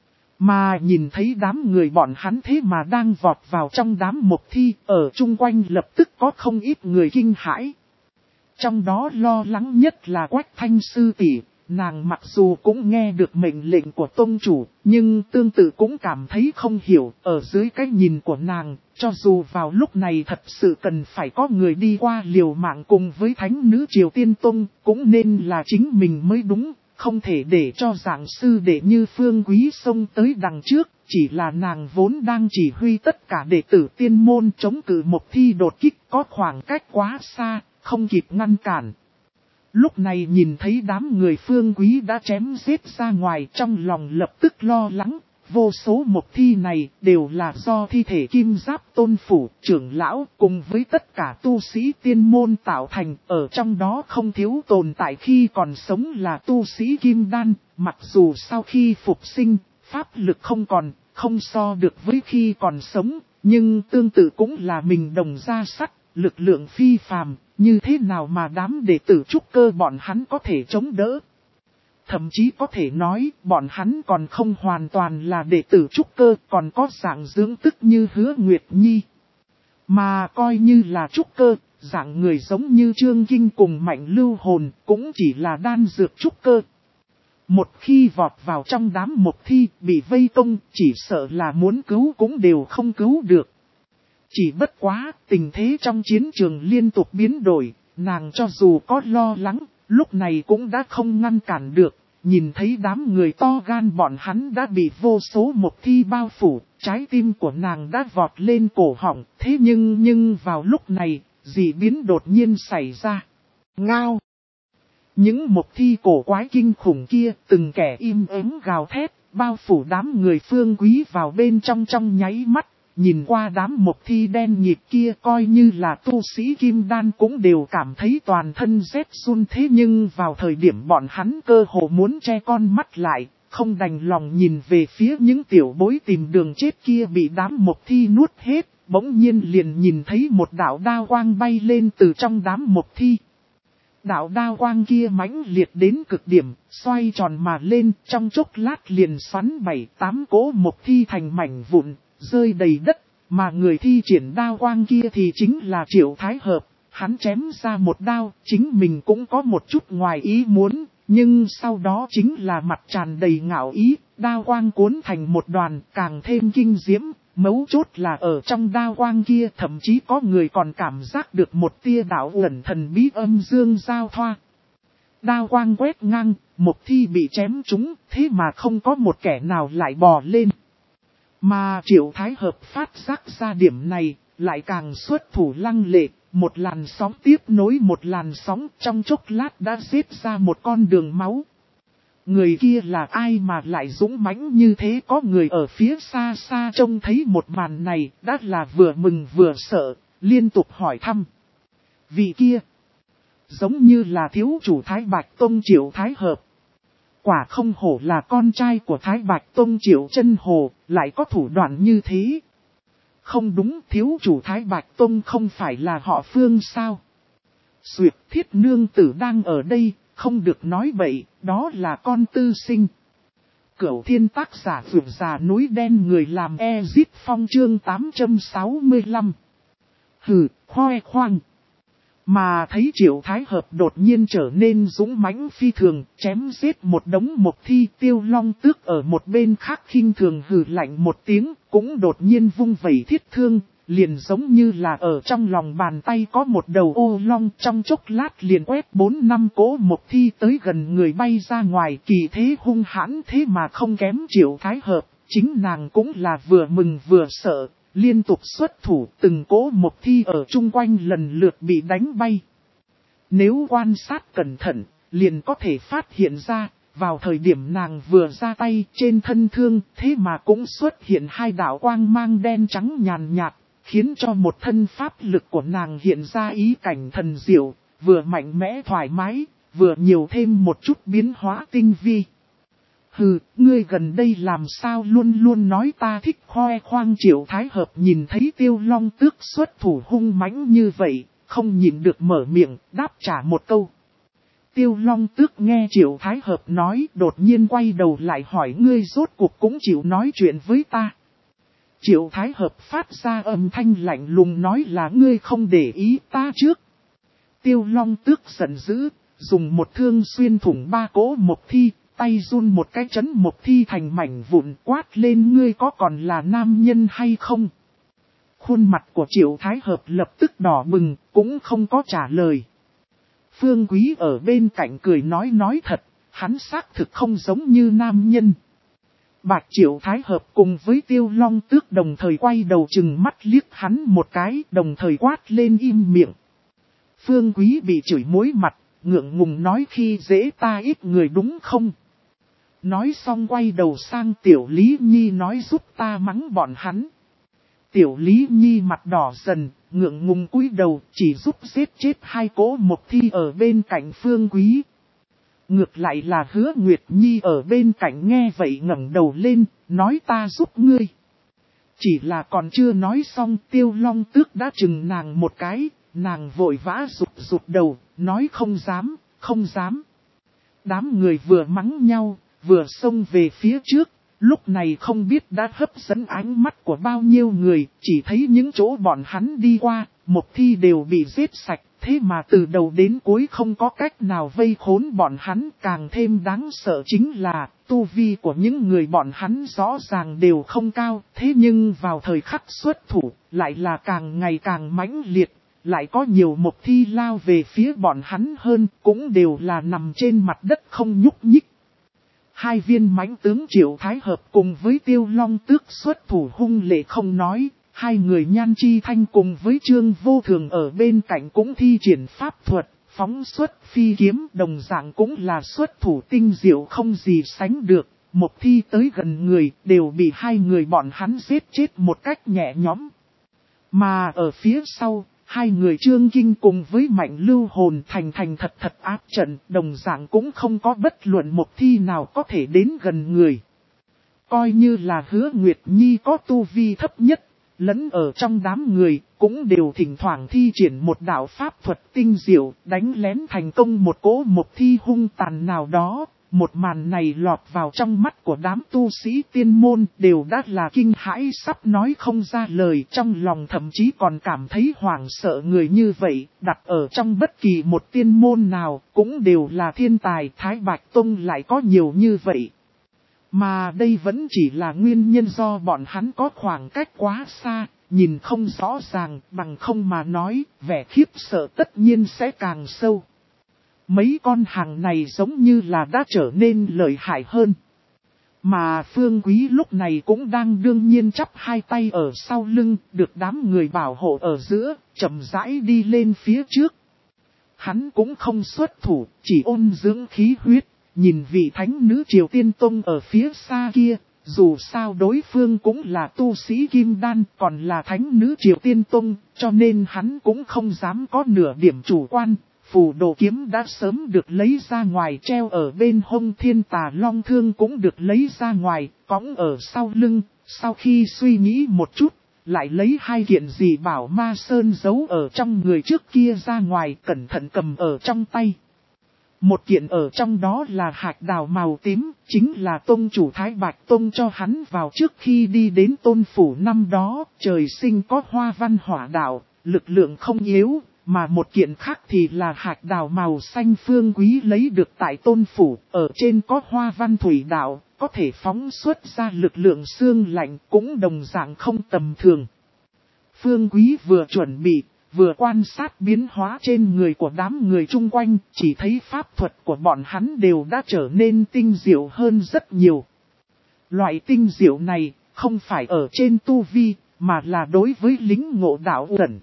Mà nhìn thấy đám người bọn hắn thế mà đang vọt vào trong đám một thi, ở chung quanh lập tức có không ít người kinh hãi. Trong đó lo lắng nhất là Quách Thanh sư tỷ, nàng mặc dù cũng nghe được mệnh lệnh của tông chủ, nhưng tương tự cũng cảm thấy không hiểu, ở dưới cái nhìn của nàng, cho dù vào lúc này thật sự cần phải có người đi qua liều mạng cùng với thánh nữ Triều Tiên Tông, cũng nên là chính mình mới đúng. Không thể để cho dạng sư đệ như Phương Quý xông tới đằng trước, chỉ là nàng vốn đang chỉ huy tất cả đệ tử Tiên Môn chống cự một thi đột kích có khoảng cách quá xa, không kịp ngăn cản. Lúc này nhìn thấy đám người Phương Quý đã chém giết ra ngoài, trong lòng lập tức lo lắng. Vô số một thi này đều là do thi thể Kim Giáp Tôn Phủ, trưởng lão cùng với tất cả tu sĩ Tiên Môn tạo thành, ở trong đó không thiếu tồn tại khi còn sống là tu sĩ Kim Đan, mặc dù sau khi phục sinh, pháp lực không còn, không so được với khi còn sống, nhưng tương tự cũng là mình đồng ra sắt, lực lượng phi phàm, như thế nào mà đám đệ tử trúc cơ bọn hắn có thể chống đỡ. Thậm chí có thể nói, bọn hắn còn không hoàn toàn là đệ tử trúc cơ, còn có dạng dưỡng tức như Hứa Nguyệt Nhi. Mà coi như là trúc cơ, dạng người giống như Trương Kinh cùng Mạnh Lưu Hồn, cũng chỉ là đan dược trúc cơ. Một khi vọt vào trong đám một thi, bị vây công, chỉ sợ là muốn cứu cũng đều không cứu được. Chỉ bất quá, tình thế trong chiến trường liên tục biến đổi, nàng cho dù có lo lắng, lúc này cũng đã không ngăn cản được, nhìn thấy đám người to gan bọn hắn đã bị vô số mộc thi bao phủ, trái tim của nàng đã vọt lên cổ họng, thế nhưng nhưng vào lúc này, dị biến đột nhiên xảy ra. Ngao! Những mộc thi cổ quái kinh khủng kia, từng kẻ im ắng gào thét, bao phủ đám người Phương Quý vào bên trong trong nháy mắt. Nhìn qua đám mộc thi đen nhịp kia coi như là tu sĩ kim đan cũng đều cảm thấy toàn thân rét run, thế nhưng vào thời điểm bọn hắn cơ hồ muốn che con mắt lại, không đành lòng nhìn về phía những tiểu bối tìm đường chết kia bị đám mộc thi nuốt hết, bỗng nhiên liền nhìn thấy một đạo đao quang bay lên từ trong đám mộc thi. Đạo đao quang kia mãnh liệt đến cực điểm, xoay tròn mà lên, trong chốc lát liền xoắn bảy tám cỗ mộc thi thành mảnh vụn, rơi đầy đất, mà người thi triển đao quang kia thì chính là Triệu Thái Hợp. Hắn chém ra một đao, chính mình cũng có một chút ngoài ý muốn, nhưng sau đó chính là mặt tràn đầy ngạo ý, đao quang cuốn thành một đoàn càng thêm kinh diễm, mấu chốt là ở trong đao quang kia thậm chí có người còn cảm giác được một tia đạo ẩn thần bí âm dương giao thoa. Đao quang quét ngang, một thi bị chém trúng, thế mà không có một kẻ nào lại bò lên. Mà Triệu Thái Hợp phát giác ra điểm này, lại càng xuất thủ lăng lệ, một làn sóng tiếp nối một làn sóng, trong chốc lát đã giết ra một con đường máu. Người kia là ai mà lại dũng mãnh như thế? Có người ở phía xa xa trông thấy một màn này, đã là vừa mừng vừa sợ, liên tục hỏi thăm. Vị kia, giống như là thiếu chủ Thái Bạch Tông Triệu Thái Hợp. Quả không hổ là con trai của Thái Bạch Tông Triệu Chân Hồ, lại có thủ đoạn như thế. Không đúng, thiếu chủ Thái Bạch Tông không phải là họ Phương sao? Duyệt Thiết nương tử đang ở đây, không được nói bậy, đó là con tư sinh. Cửu Thiên tác giả vượt già núi đen người làm Ezit Phong chương tám trăm sáu mươi lăm. Hừ, khoe khoang. Mà thấy Triệu Thái Hợp đột nhiên trở nên dũng mãnh phi thường, chém giết một đống mộc thi, Tiêu Long Tước ở một bên khác khinh thường hừ lạnh một tiếng, cũng đột nhiên vung vẩy thiết thương, liền giống như là ở trong lòng bàn tay có một đầu ô long, trong chốc lát liền quét bốn năm cỗ mộc thi tới gần người bay ra ngoài, kỳ thế hung hãn thế mà không kém Triệu Thái Hợp, chính nàng cũng là vừa mừng vừa sợ. Liên tục xuất thủ, từng cỗ mộc thi ở chung quanh lần lượt bị đánh bay. Nếu quan sát cẩn thận, liền có thể phát hiện ra, vào thời điểm nàng vừa ra tay trên thân thương, thế mà cũng xuất hiện hai đạo quang mang đen trắng nhàn nhạt, khiến cho một thân pháp lực của nàng hiện ra ý cảnh thần diệu, vừa mạnh mẽ thoải mái, vừa nhiều thêm một chút biến hóa tinh vi. Hừ, ngươi gần đây làm sao luôn luôn nói ta thích khoe khoang? Triệu Thái Hợp nhìn thấy Tiêu Long Tước xuất thủ hung mãnh như vậy, không nhịn được mở miệng, đáp trả một câu. Tiêu Long Tước nghe Triệu Thái Hợp nói, đột nhiên quay đầu lại hỏi ngươi rốt cuộc cũng chịu nói chuyện với ta. Triệu Thái Hợp phát ra âm thanh lạnh lùng nói là ngươi không để ý ta trước. Tiêu Long Tước giận dữ, dùng một thương xuyên thủng ba cỗ mộc thi. Tay run một cái chấn mộc thi thành mảnh vụn, quát lên ngươi có còn là nam nhân hay không? Khuôn mặt của Triệu Thái Hợp lập tức đỏ bừng, cũng không có trả lời. Phương Quý ở bên cạnh cười nói nói thật, hắn xác thực không giống như nam nhân. Bạch Triệu Thái Hợp cùng với Tiêu Long Tước đồng thời quay đầu chừng mắt liếc hắn một cái, đồng thời quát lên im miệng. Phương Quý bị chửi muối mặt, ngượng ngùng nói khi dễ ta ít người đúng không? Nói xong quay đầu sang Tiểu Lý Nhi nói giúp ta mắng bọn hắn. Tiểu Lý Nhi mặt đỏ dần, ngượng ngùng cúi đầu chỉ giúp giết chết hai cỗ mộc thi ở bên cạnh Phương Quý. Ngược lại là Hứa Nguyệt Nhi ở bên cạnh nghe vậy ngẩng đầu lên, nói ta giúp ngươi. Chỉ là còn chưa nói xong Tiêu Long Tước đã chừng nàng một cái, nàng vội vã rụt rụt đầu, nói không dám, không dám. Đám người vừa mắng nhau, vừa xông về phía trước, lúc này không biết đã hấp dẫn ánh mắt của bao nhiêu người, chỉ thấy những chỗ bọn hắn đi qua, mộc thi đều bị giết sạch, thế mà từ đầu đến cuối không có cách nào vây khốn bọn hắn. Càng thêm đáng sợ chính là, tu vi của những người bọn hắn rõ ràng đều không cao, thế nhưng vào thời khắc xuất thủ, lại là càng ngày càng mãnh liệt, lại có nhiều mộc thi lao về phía bọn hắn hơn, cũng đều là nằm trên mặt đất không nhúc nhích. Hai viên mãnh tướng Triệu Thái Hợp cùng với Tiêu Long Tước xuất thủ hung lệ không nói, hai người Nhan Chi Thanh cùng với Trương Vô Thường ở bên cạnh cũng thi triển pháp thuật, phóng xuất phi kiếm, đồng dạng cũng là xuất thủ tinh diệu không gì sánh được. Một thi tới gần người đều bị hai người bọn hắn giết chết một cách nhẹ nhõm. Mà ở phía sau, hai người Trương Kinh cùng với Mạnh Lưu Hồn thành thành thật thật áp trận, đồng dạng cũng không có bất luận một thi nào có thể đến gần người. Coi như là Hứa Nguyệt Nhi có tu vi thấp nhất, lẫn ở trong đám người, cũng đều thỉnh thoảng thi triển một đạo pháp thuật tinh diệu, đánh lén thành công một cỗ một thi hung tàn nào đó. Một màn này lọt vào trong mắt của đám tu sĩ tiên môn đều đã là kinh hãi sắp nói không ra lời, trong lòng thậm chí còn cảm thấy hoảng sợ. Người như vậy, đặt ở trong bất kỳ một tiên môn nào cũng đều là thiên tài. Thái Bạch Tông lại có nhiều như vậy. Mà đây vẫn chỉ là nguyên nhân do bọn hắn có khoảng cách quá xa, nhìn không rõ ràng, bằng không mà nói, vẻ khiếp sợ tất nhiên sẽ càng sâu. Mấy con hàng này giống như là đã trở nên lợi hại hơn. Mà Phương Quý lúc này cũng đang đương nhiên chắp hai tay ở sau lưng, được đám người bảo hộ ở giữa, chậm rãi đi lên phía trước. Hắn cũng không xuất thủ, chỉ ôn dưỡng khí huyết, nhìn vị thánh nữ Triều Tiên Tông ở phía xa kia. Dù sao đối phương cũng là tu sĩ Kim Đan, còn là thánh nữ Triều Tiên Tông, cho nên hắn cũng không dám có nửa điểm chủ quan. Phù đồ kiếm đã sớm được lấy ra ngoài, treo ở bên hông Thiên Tà Long Thương cũng được lấy ra ngoài, cõng ở sau lưng. Sau khi suy nghĩ một chút, lại lấy hai kiện gì bảo ma sơn giấu ở trong người trước kia ra ngoài, cẩn thận cầm ở trong tay. Một kiện ở trong đó là hạt đào màu tím, chính là Tông chủ Thái Bạch Tông cho hắn vào trước khi đi đến Tôn Phủ năm đó. Trời sinh có hoa văn hỏa đạo, lực lượng không yếu. Mà một kiện khác thì là hạt đào màu xanh Phương Quý lấy được tại Tôn Phủ, ở trên có hoa văn thủy đạo, có thể phóng xuất ra lực lượng xương lạnh, cũng đồng dạng không tầm thường. Phương Quý vừa chuẩn bị, vừa quan sát biến hóa trên người của đám người chung quanh, chỉ thấy pháp thuật của bọn hắn đều đã trở nên tinh diệu hơn rất nhiều. Loại tinh diệu này, không phải ở trên tu vi, mà là đối với lính ngộ đạo ẩn.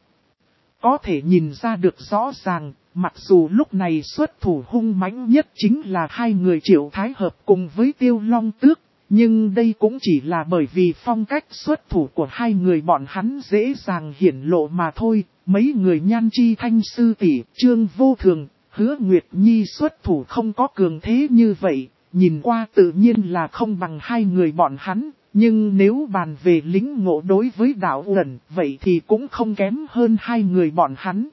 Có thể nhìn ra được rõ ràng, mặc dù lúc này xuất thủ hung mãnh nhất chính là hai người Triệu Thái Hợp cùng với Tiêu Long Tước, nhưng đây cũng chỉ là bởi vì phong cách xuất thủ của hai người bọn hắn dễ dàng hiển lộ mà thôi. Mấy người Nhan Chi Thanh sư tỷ, Trương Vô Thường, Hứa Nguyệt Nhi xuất thủ không có cường thế như vậy, nhìn qua tự nhiên là không bằng hai người bọn hắn. Nhưng nếu bàn về lính ngộ đối với đạo ẩn, vậy thì cũng không kém hơn hai người bọn hắn.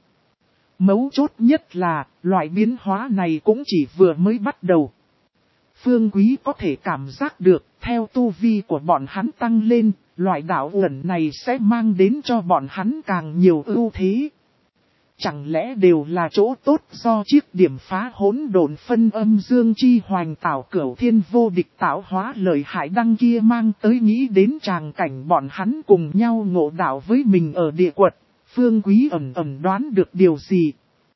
Mấu chốt nhất là, loại biến hóa này cũng chỉ vừa mới bắt đầu. Phương Quý có thể cảm giác được, theo tu vi của bọn hắn tăng lên, loại đạo ẩn này sẽ mang đến cho bọn hắn càng nhiều ưu thế. Chẳng lẽ đều là chỗ tốt do chiếc điểm phá hỗn độn phân âm dương chi hoành tạo cửu thiên vô địch tạo hóa lợi hại đăng kia mang tới, nghĩ đến tràng cảnh bọn hắn cùng nhau ngộ đạo với mình ở địa quật. Phương Quý ẩn ẩn đoán được điều gì.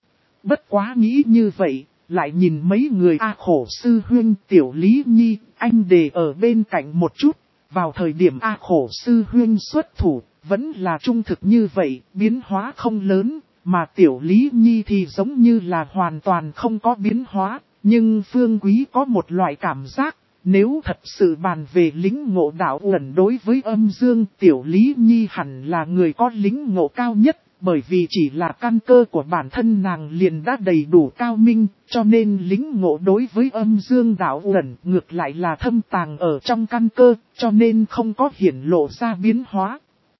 Bất quá nghĩ như vậy, lại nhìn mấy người A Khổ Sư Huynh, Tiểu Lý Nhi, anh đề ở bên cạnh một chút. Vào thời điểm A Khổ Sư Huynh xuất thủ, vẫn là trung thực như vậy, biến hóa không lớn. Mà Tiểu Lý Nhi thì giống như là hoàn toàn không có biến hóa, nhưng Phương Quý có một loại cảm giác, nếu thật sự bàn về lính ngộ đạo ẩn đối với âm dương, Tiểu Lý Nhi hẳn là người có lính ngộ cao nhất, bởi vì chỉ là căn cơ của bản thân nàng liền đã đầy đủ cao minh, cho nên lính ngộ đối với âm dương đạo ẩn ngược lại là thâm tàng ở trong căn cơ, cho nên không có hiển lộ ra biến hóa.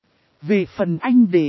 Về phần anh đề,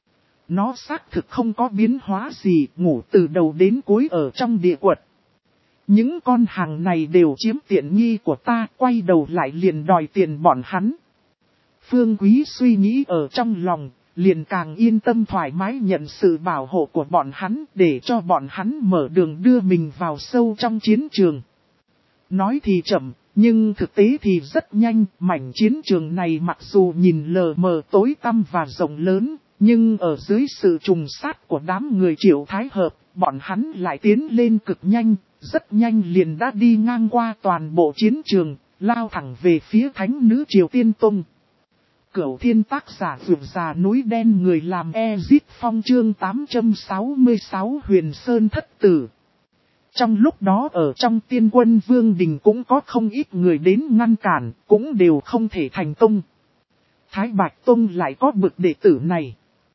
nó xác thực không có biến hóa gì, ngủ từ đầu đến cuối ở trong địa quật. Những con hàng này đều chiếm tiện nghi của ta, quay đầu lại liền đòi tiền bọn hắn. Phương Quý suy nghĩ ở trong lòng, liền càng yên tâm thoải mái nhận sự bảo hộ của bọn hắn, để cho bọn hắn mở đường đưa mình vào sâu trong chiến trường. Nói thì chậm, nhưng thực tế thì rất nhanh, mảnh chiến trường này mặc dù nhìn lờ mờ tối tăm và rộng lớn, Nhưng ở dưới sự trùng sát của đám người Triệu Thái Hợp, bọn hắn lại tiến lên cực nhanh, rất nhanh liền đã đi ngang qua toàn bộ chiến trường, lao thẳng về phía thánh nữ Triều Tiên Tông. Cửu Thiên tác giả vượt già núi đen người làm Ezit Phong chương tám trăm sáu mươi sáu Huyền Sơn Thất Tử. Trong lúc đó ở trong Tiên Quân Vương Đình cũng có không ít người đến ngăn cản, cũng đều không thể thành công. Thái Bạch Tông lại có bực đệ tử này.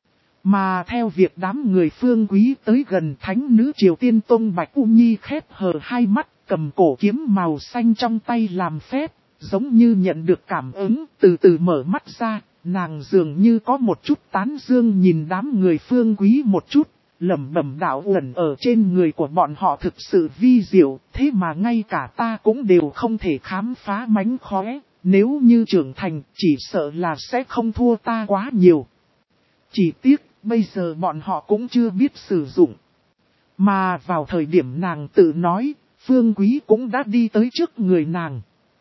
Mà theo việc đám người Phương Quý tới gần thánh nữ Triều Tiên Tông Bạch U Nhi khép hờ hai mắt, cầm cổ kiếm màu xanh trong tay làm phép, giống như nhận được cảm ứng, từ từ mở mắt ra, nàng dường như có một chút tán dương nhìn đám người Phương Quý một chút, lẩm bẩm đạo ẩn ở trên người của bọn họ thực sự vi diệu, thế mà ngay cả ta cũng đều không thể khám phá mánh khóe, nếu như trưởng thành chỉ sợ là sẽ không thua ta quá nhiều. Chỉ tiếc, bây giờ bọn họ cũng chưa biết sử dụng. Mà vào thời điểm nàng tự nói, Phương Quý cũng đã đi tới trước người nàng.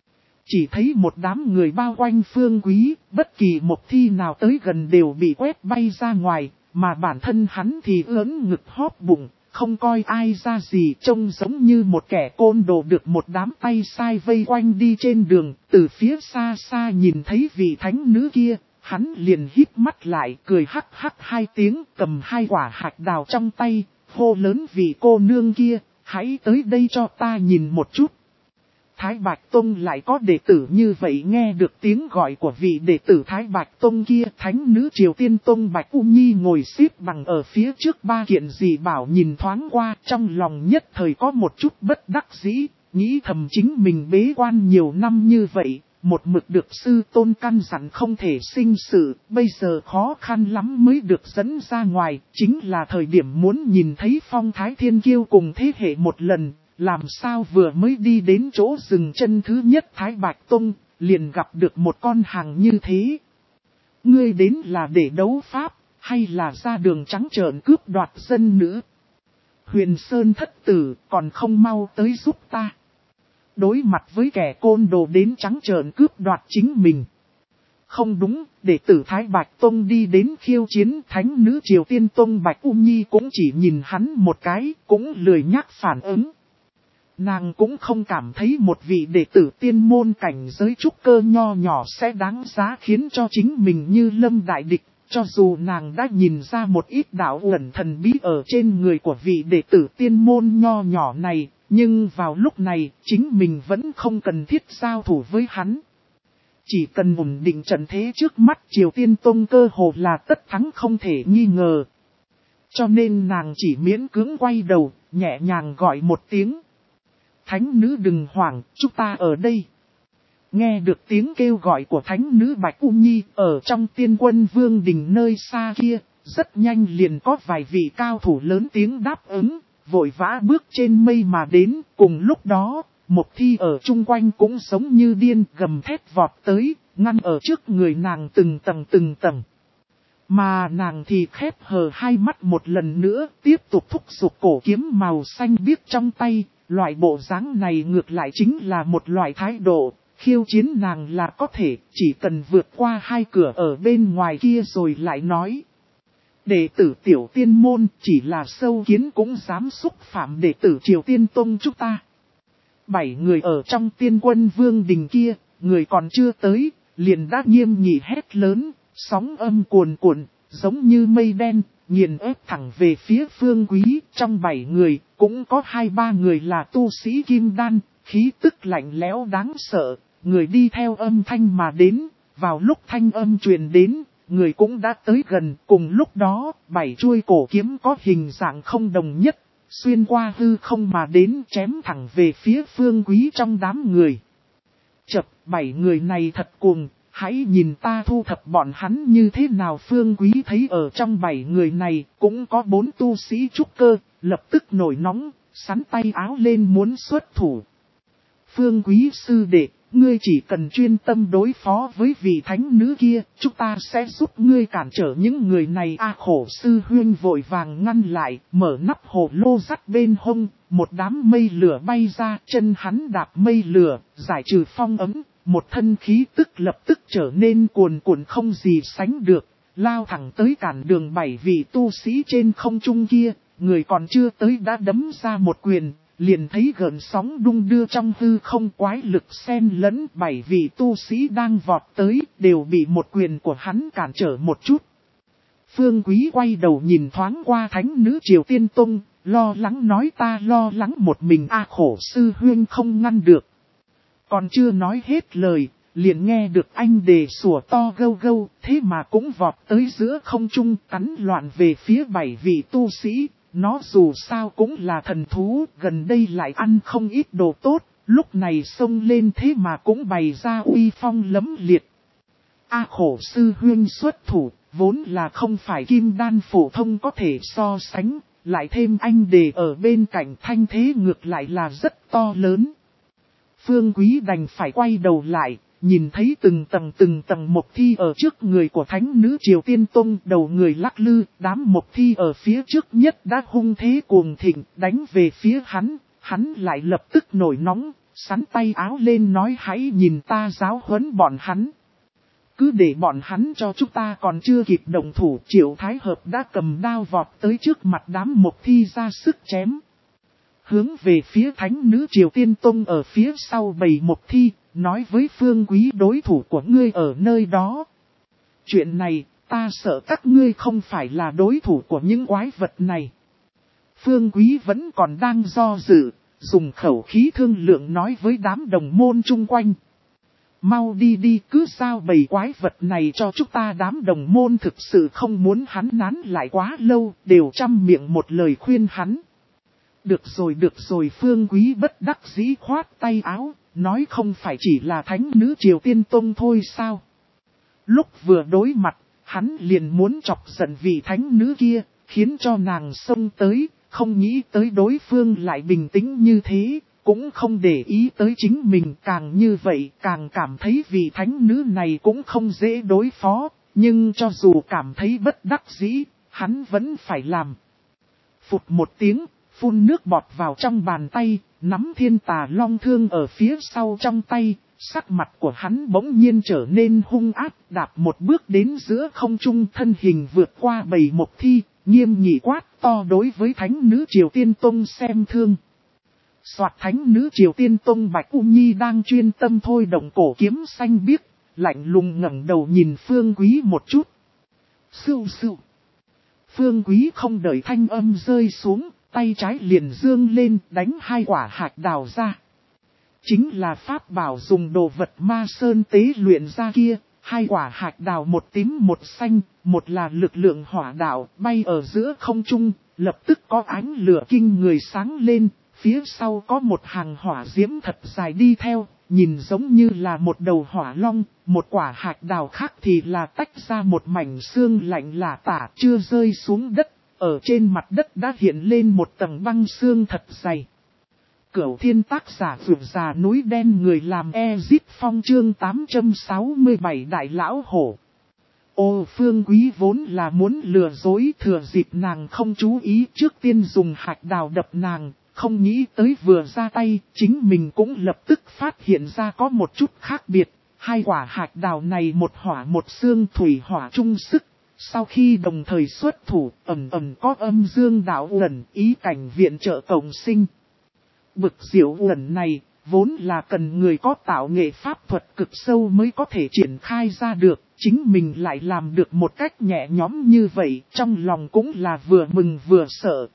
Chỉ thấy một đám người bao quanh Phương Quý, bất kỳ một thi nào tới gần đều bị quét bay ra ngoài, mà bản thân hắn thì ớn ngực hóp bụng, không coi ai ra gì, trông giống như một kẻ côn đồ được một đám tay sai vây quanh đi trên đường, từ phía xa xa nhìn thấy vị thánh nữ kia. Hắn liền híp mắt lại cười hắc hắc hai tiếng, cầm hai quả hạt đào trong tay, hô lớn vị cô nương kia, hãy tới đây cho ta nhìn một chút. Thái Bạch Tông lại có đệ tử như vậy, nghe được tiếng gọi của vị đệ tử Thái Bạch Tông kia, thánh nữ Triều Tiên Tông Bạch U Nhi ngồi xếp bằng ở phía trước ba kiện dị bảo nhìn thoáng qua, trong lòng nhất thời có một chút bất đắc dĩ, nghĩ thầm chính mình bế quan nhiều năm như vậy. Một mực được sư tôn căn dặn không thể sinh sự, bây giờ khó khăn lắm mới được dẫn ra ngoài, chính là thời điểm muốn nhìn thấy phong thái thiên kiêu cùng thế hệ một lần, làm sao vừa mới đi đến chỗ dừng chân thứ nhất Thái Bạch Tông, liền gặp được một con hàng như thế. Ngươi đến là để đấu pháp, hay là ra đường trắng trợn cướp đoạt dân nữ? Huyền Sơn Thất Tử còn không mau tới giúp ta. Đối mặt với kẻ côn đồ đến trắng trợn cướp đoạt chính mình. Không đúng, đệ tử Thái Bạch Tông đi đến khiêu chiến thánh nữ Triều Tiên Tông Bạch U Nhi cũng chỉ nhìn hắn một cái, cũng lười nhắc phản ứng. Nàng cũng không cảm thấy một vị đệ tử tiên môn cảnh giới trúc cơ nho nhỏ sẽ đáng giá khiến cho chính mình như lâm đại địch. Cho dù nàng đã nhìn ra một ít đạo ẩn thần bí ở trên người của vị đệ tử tiên môn nho nhỏ này. Nhưng vào lúc này, chính mình vẫn không cần thiết giao thủ với hắn. Chỉ cần ổn định trận thế trước mắt Triều Tiên Tông cơ hồ là tất thắng không thể nghi ngờ. Cho nên nàng chỉ miễn cưỡng quay đầu, nhẹ nhàng gọi một tiếng. Thánh nữ đừng hoảng, chúng ta ở đây. Nghe được tiếng kêu gọi của thánh nữ Bạch U Nhi ở trong Tiên Quân Vương Đình nơi xa kia, rất nhanh liền có vài vị cao thủ lớn tiếng đáp ứng. Vội vã bước trên mây mà đến, cùng lúc đó, một thi ở chung quanh cũng giống như điên gầm thét vọt tới, ngăn ở trước người nàng từng tầng từng tầng. Mà nàng thì khép hờ hai mắt một lần nữa, tiếp tục thúc giục cổ kiếm màu xanh biếc trong tay, loại bộ dáng này ngược lại chính là một loại thái độ, khiêu chiến nàng là có thể, chỉ cần vượt qua hai cửa ở bên ngoài kia rồi lại nói. Đệ tử Tiểu Tiên Môn chỉ là sâu kiến cũng dám xúc phạm đệ tử Triều Tiên Tông chúng ta. Bảy người ở trong Tiên Quân Vương Đình kia, người còn chưa tới, liền đã nghiêm nghị hét lớn, sóng âm cuồn cuộn, giống như mây đen, nghiền ép thẳng về phía Phương Quý. Trong bảy người, cũng có hai ba người là tu sĩ kim đan, khí tức lạnh lẽo đáng sợ, người đi theo âm thanh mà đến, vào lúc thanh âm truyền đến. Người cũng đã tới gần, cùng lúc đó, bảy chuôi cổ kiếm có hình dạng không đồng nhất, xuyên qua hư không mà đến chém thẳng về phía Phương Quý trong đám người. Chập, bảy người này thật cuồng, hãy nhìn ta thu thập bọn hắn như thế nào. Phương Quý thấy ở trong bảy người này, cũng có bốn tu sĩ trúc cơ, lập tức nổi nóng, sắn tay áo lên muốn xuất thủ. Phương Quý sư đệ, ngươi chỉ cần chuyên tâm đối phó với vị thánh nữ kia, chúng ta sẽ giúp ngươi cản trở những người này. A Khổ sư huyên vội vàng ngăn lại, mở nắp hồ lô dắt bên hông, một đám mây lửa bay ra, chân hắn đạp mây lửa, giải trừ phong ấm, một thân khí tức lập tức trở nên cuồn cuộn không gì sánh được, lao thẳng tới cản đường bảy vị tu sĩ trên không trung kia, người còn chưa tới đã đấm ra một quyền, liền thấy gợn sóng đung đưa trong hư không, quái lực xen lẫn, bảy vị tu sĩ đang vọt tới, đều bị một quyền của hắn cản trở một chút. Phương Quý quay đầu nhìn thoáng qua thánh nữ Triều Tiên Tông, lo lắng nói ta lo lắng một mình A khổ sư huyên không ngăn được. Còn chưa nói hết lời, liền nghe được anh đề sủa to gâu gâu, thế mà cũng vọt tới giữa không trung cắn loạn về phía bảy vị tu sĩ. Nó dù sao cũng là thần thú, gần đây lại ăn không ít đồ tốt, lúc này xông lên thế mà cũng bày ra uy phong lẫm liệt. A khổ sư huyên xuất thủ, vốn là không phải kim đan phổ thông có thể so sánh, lại thêm anh đề ở bên cạnh, thanh thế ngược lại là rất to lớn. Phương Quý đành phải quay đầu lại, nhìn thấy từng tầng từng tầng mộc thi ở trước người của thánh nữ Triều Tiên Tông, đầu người lắc lư, đám mộc thi ở phía trước nhất đã hung thế cuồng thịnh, đánh về phía hắn, hắn lại lập tức nổi nóng, sắn tay áo lên nói hãy nhìn ta giáo huấn bọn hắn. Cứ để bọn hắn cho chúng ta còn chưa kịp động thủ, Triệu Thái Hợp đã cầm đao vọt tới trước mặt đám mộc thi ra sức chém. Hướng về phía thánh nữ Triều Tiên Tông ở phía sau bầy mộc thi, nói với Phương Quý đối thủ của ngươi ở nơi đó. Chuyện này, ta sợ các ngươi không phải là đối thủ của những quái vật này. Phương Quý vẫn còn đang do dự, dùng khẩu khí thương lượng nói với đám đồng môn chung quanh. Mau đi đi, cứ giao bầy quái vật này cho chúng ta, đám đồng môn thực sự không muốn hắn nán lại quá lâu, đều trăm miệng một lời khuyên hắn. Được rồi được rồi, Phương Quý bất đắc dĩ khoát tay áo, nói không phải chỉ là thánh nữ Triều Tiên Tông thôi sao. Lúc vừa đối mặt, hắn liền muốn chọc giận vị thánh nữ kia, khiến cho nàng xông tới, không nghĩ tới đối phương lại bình tĩnh như thế, cũng không để ý tới chính mình, càng như vậy càng cảm thấy vị thánh nữ này cũng không dễ đối phó, nhưng cho dù cảm thấy bất đắc dĩ, hắn vẫn phải làm. Phụt một tiếng, phun nước bọt vào trong bàn tay, nắm thiên tà long thương ở phía sau trong tay, sắc mặt của hắn bỗng nhiên trở nên hung ác, đạp một bước đến giữa không trung, thân hình vượt qua bầy mộc thi, nghiêm nghị quát to đối với thánh nữ Triều Tiên Tông xem thương. Soạt, thánh nữ Triều Tiên Tông Bạch U Nhi đang chuyên tâm thôi động cổ kiếm xanh biếc, lạnh lùng ngẩng đầu nhìn Phương Quý một chút. Sưu sưu. Phương Quý không đợi thanh âm rơi xuống, tay trái liền dương lên đánh hai quả hạt đào ra. Chính là pháp bảo dùng đồ vật ma sơn tế luyện ra kia, hai quả hạt đào một tím một xanh, một là lực lượng hỏa đạo bay ở giữa không trung, lập tức có ánh lửa kinh người sáng lên, phía sau có một hàng hỏa diễm thật dài đi theo, nhìn giống như là một đầu hỏa long, một quả hạt đào khác thì là tách ra một mảnh xương lạnh lả tả chưa rơi xuống đất. Ở trên mặt đất đã hiện lên một tầng băng xương thật dày. Cửu thiên tác giả vượt già núi đen, người làm Ezit Phong chương tám trăm sáu mươi bảy đại lão hổ. Ô, Phương Quý vốn là muốn lừa dối, thừa dịp nàng không chú ý trước tiên dùng hạt đào đập nàng, không nghĩ tới vừa ra tay, chính mình cũng lập tức phát hiện ra có một chút khác biệt. Hai quả hạt đào này một hỏa một xương, thủy hỏa chung sức. Sau khi đồng thời xuất thủ, ầm ầm có âm dương đạo uẩn, ý cảnh viện trợ cộng sinh. Bực diệu uẩn này, vốn là cần người có tạo nghệ pháp thuật cực sâu mới có thể triển khai ra được, chính mình lại làm được một cách nhẹ nhõm như vậy, trong lòng cũng là vừa mừng vừa sợ.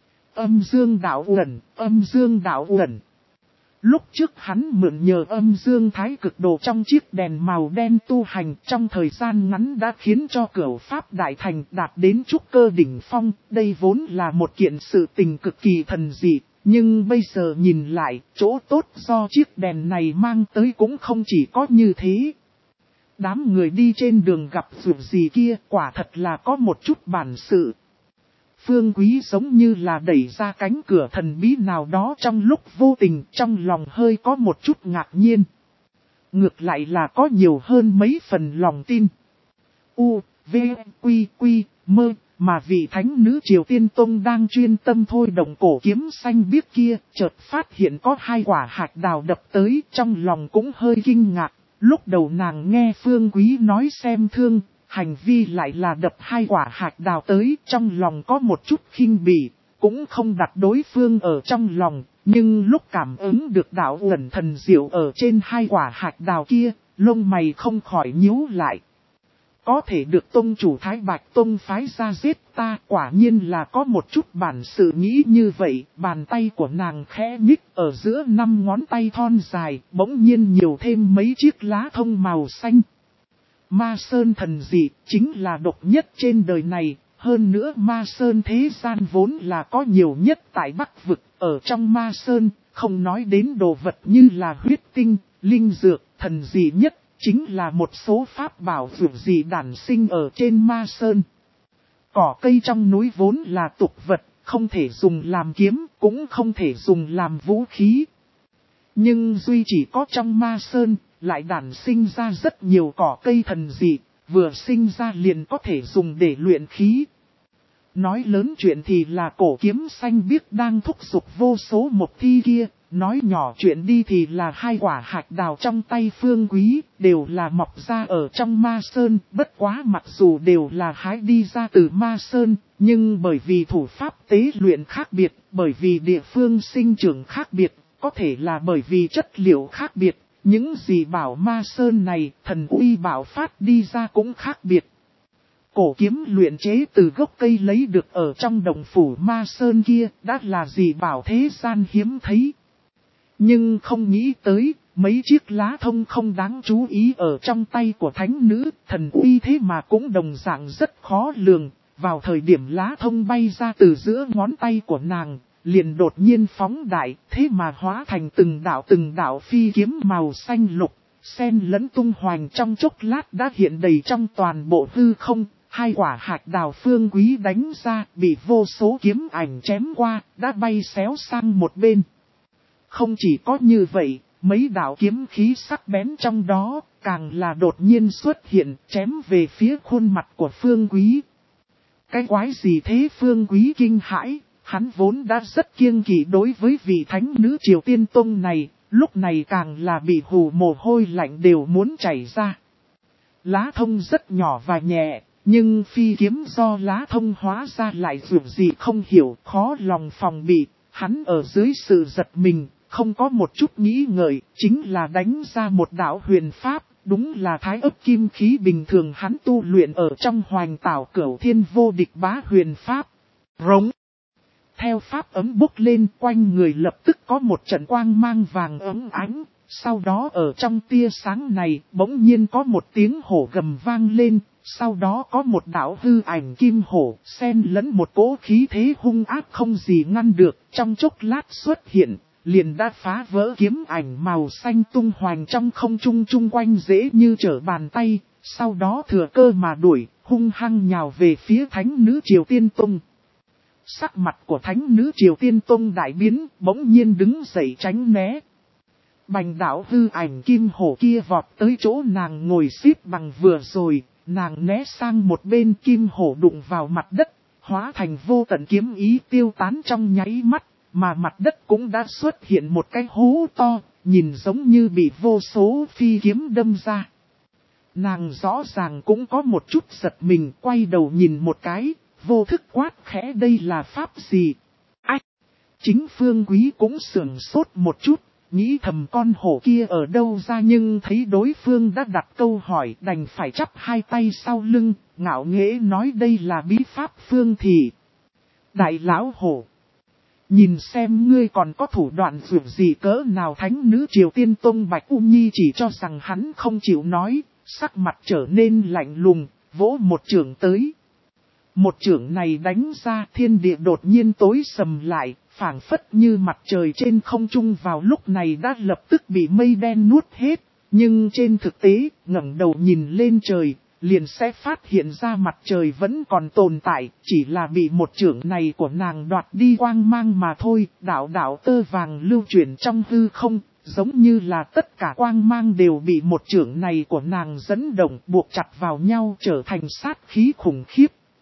Âm dương đạo uẩn, âm dương đạo uẩn. Lúc trước hắn mượn nhờ âm dương thái cực đồ trong chiếc đèn màu đen tu hành, trong thời gian ngắn đã khiến cho cửu pháp đại thành đạt đến trúc cơ đỉnh phong. Đây vốn là một kiện sự tình cực kỳ thần dị, nhưng bây giờ nhìn lại, chỗ tốt do chiếc đèn này mang tới cũng không chỉ có như thế. Đám người đi trên đường gặp dù gì kia quả thật là có một chút bản sự. Phương Quý giống như là đẩy ra cánh cửa thần bí nào đó trong lúc vô tình, trong lòng hơi có một chút ngạc nhiên. Ngược lại là có nhiều hơn mấy phần lòng tin. U, V, Quy, Quy, Mơ, mà vị thánh nữ Triều Tiên Tông đang chuyên tâm thôi động cổ kiếm xanh biếc kia, chợt phát hiện có hai quả hạt đào đập tới, trong lòng cũng hơi kinh ngạc. Lúc đầu nàng nghe Phương Quý nói xem thương, hành vi lại là đập hai quả hạch đào tới, trong lòng có một chút khinh bỉ, cũng không đặt đối phương ở trong lòng, nhưng lúc cảm ứng được đạo uẩn thần diệu ở trên hai quả hạch đào kia, lông mày không khỏi nhíu lại. Có thể được tông chủ Thái Bạch Tông phái ra giết ta, quả nhiên là có một chút bản sự nghĩ như vậy. Bàn tay của nàng khẽ nhích ở giữa năm ngón tay thon dài, bỗng nhiên nhiều thêm mấy chiếc lá thông màu xanh. Ma Sơn thần dị chính là độc nhất trên đời này, hơn nữa Ma Sơn thế gian vốn là có nhiều nhất tại Bắc Vực. Ở trong Ma Sơn, không nói đến đồ vật như là huyết tinh, linh dược, thần dị nhất. Chính là một số pháp bảo vượt dị đản sinh ở trên Ma Sơn. Cỏ cây trong núi vốn là tục vật, không thể dùng làm kiếm, cũng không thể dùng làm vũ khí. Nhưng duy chỉ có trong Ma Sơn, lại đản sinh ra rất nhiều cỏ cây thần dị, vừa sinh ra liền có thể dùng để luyện khí. Nói lớn chuyện thì là cổ kiếm xanh biếc đang thúc giục vô số mộc thi kia. Nói nhỏ chuyện đi thì là hai quả hạch đào trong tay Phương Quý, đều là mọc ra ở trong Ma Sơn, bất quá mặc dù đều là hái đi ra từ Ma Sơn, nhưng bởi vì thủ pháp tế luyện khác biệt, bởi vì địa phương sinh trưởng khác biệt, có thể là bởi vì chất liệu khác biệt, những gì bảo Ma Sơn này, thần uy bảo phát đi ra cũng khác biệt. Cổ kiếm luyện chế từ gốc cây lấy được ở trong đồng phủ Ma Sơn kia, đã là gì bảo thế gian hiếm thấy. Nhưng không nghĩ tới, mấy chiếc lá thông không đáng chú ý ở trong tay của thánh nữ, thần uy thế mà cũng đồng dạng rất khó lường. Vào thời điểm lá thông bay ra từ giữa ngón tay của nàng, liền đột nhiên phóng đại, thế mà hóa thành từng đạo từng đạo phi kiếm màu xanh lục, xen lẫn tung hoành trong chốc lát đã hiện đầy trong toàn bộ hư không. Hai quả hạch đào Phương Quý đánh ra, bị vô số kiếm ảnh chém qua, đã bay xéo sang một bên. Không chỉ có như vậy, mấy đạo kiếm khí sắc bén trong đó, càng là đột nhiên xuất hiện, chém về phía khuôn mặt của Phương Quý. Cái quái gì thế Phương Quý kinh hãi, hắn vốn đã rất kiêng kỵ đối với vị thánh nữ Triều Tiên Tông này, lúc này càng là bị hù mồ hôi lạnh đều muốn chảy ra. Lá thông rất nhỏ và nhẹ, nhưng phi kiếm do lá thông hóa ra lại dù gì không hiểu, khó lòng phòng bị, hắn ở dưới sự giật mình. Không có một chút nghĩ ngợi, chính là đánh ra một đạo huyền pháp, đúng là thái ấp kim khí bình thường hắn tu luyện ở trong hoành tảo cửu thiên vô địch bá huyền pháp. Rống. Theo pháp ấm bốc lên quanh người lập tức có một trận quang mang vàng ấm ánh, sau đó ở trong tia sáng này bỗng nhiên có một tiếng hổ gầm vang lên, sau đó có một đạo hư ảnh kim hổ xen lẫn một cỗ khí thế hung ác không gì ngăn được, trong chốc lát xuất hiện. Liền đã phá vỡ kiếm ảnh màu xanh tung hoành trong không trung chung quanh dễ như trở bàn tay, sau đó thừa cơ mà đuổi, hung hăng nhào về phía thánh nữ Triều Tiên Tông. Sắc mặt của thánh nữ Triều Tiên Tông đại biến, bỗng nhiên đứng dậy tránh né. Bành đạo hư ảnh kim hổ kia vọt tới chỗ nàng ngồi xếp bằng vừa rồi, nàng né sang một bên kim hổ đụng vào mặt đất, hóa thành vô tận kiếm ý tiêu tán trong nháy mắt. Mà mặt đất cũng đã xuất hiện một cái hố to, nhìn giống như bị vô số phi kiếm đâm ra. Nàng rõ ràng cũng có một chút giật mình, quay đầu nhìn một cái, vô thức quát khẽ đây là pháp gì? Ách! Chính Phương Quý cũng sửng sốt một chút, nghĩ thầm con hổ kia ở đâu ra nhưng thấy đối phương đã đặt câu hỏi đành phải chắp hai tay sau lưng, ngạo nghễ nói đây là bí pháp Phương Thị. Đại lão hổ! Nhìn xem ngươi còn có thủ đoạn dù gì cỡ nào thánh nữ Triều Tiên Tông Bạch U Nhi chỉ cho rằng hắn không chịu nói, sắc mặt trở nên lạnh lùng, vỗ một chưởng tới. Một chưởng này đánh ra thiên địa đột nhiên tối sầm lại, phảng phất như mặt trời trên không trung vào lúc này đã lập tức bị mây đen nuốt hết. Nhưng trên thực tế, ngẩng đầu nhìn lên trời, liền sẽ phát hiện ra mặt trời vẫn còn tồn tại, chỉ là bị một chưởng này của nàng đoạt đi quang mang mà thôi. Đạo đạo tơ vàng lưu chuyển trong hư không, giống như là tất cả quang mang đều bị một chưởng này của nàng dẫn động buộc chặt vào nhau trở thành sát khí khủng khiếp.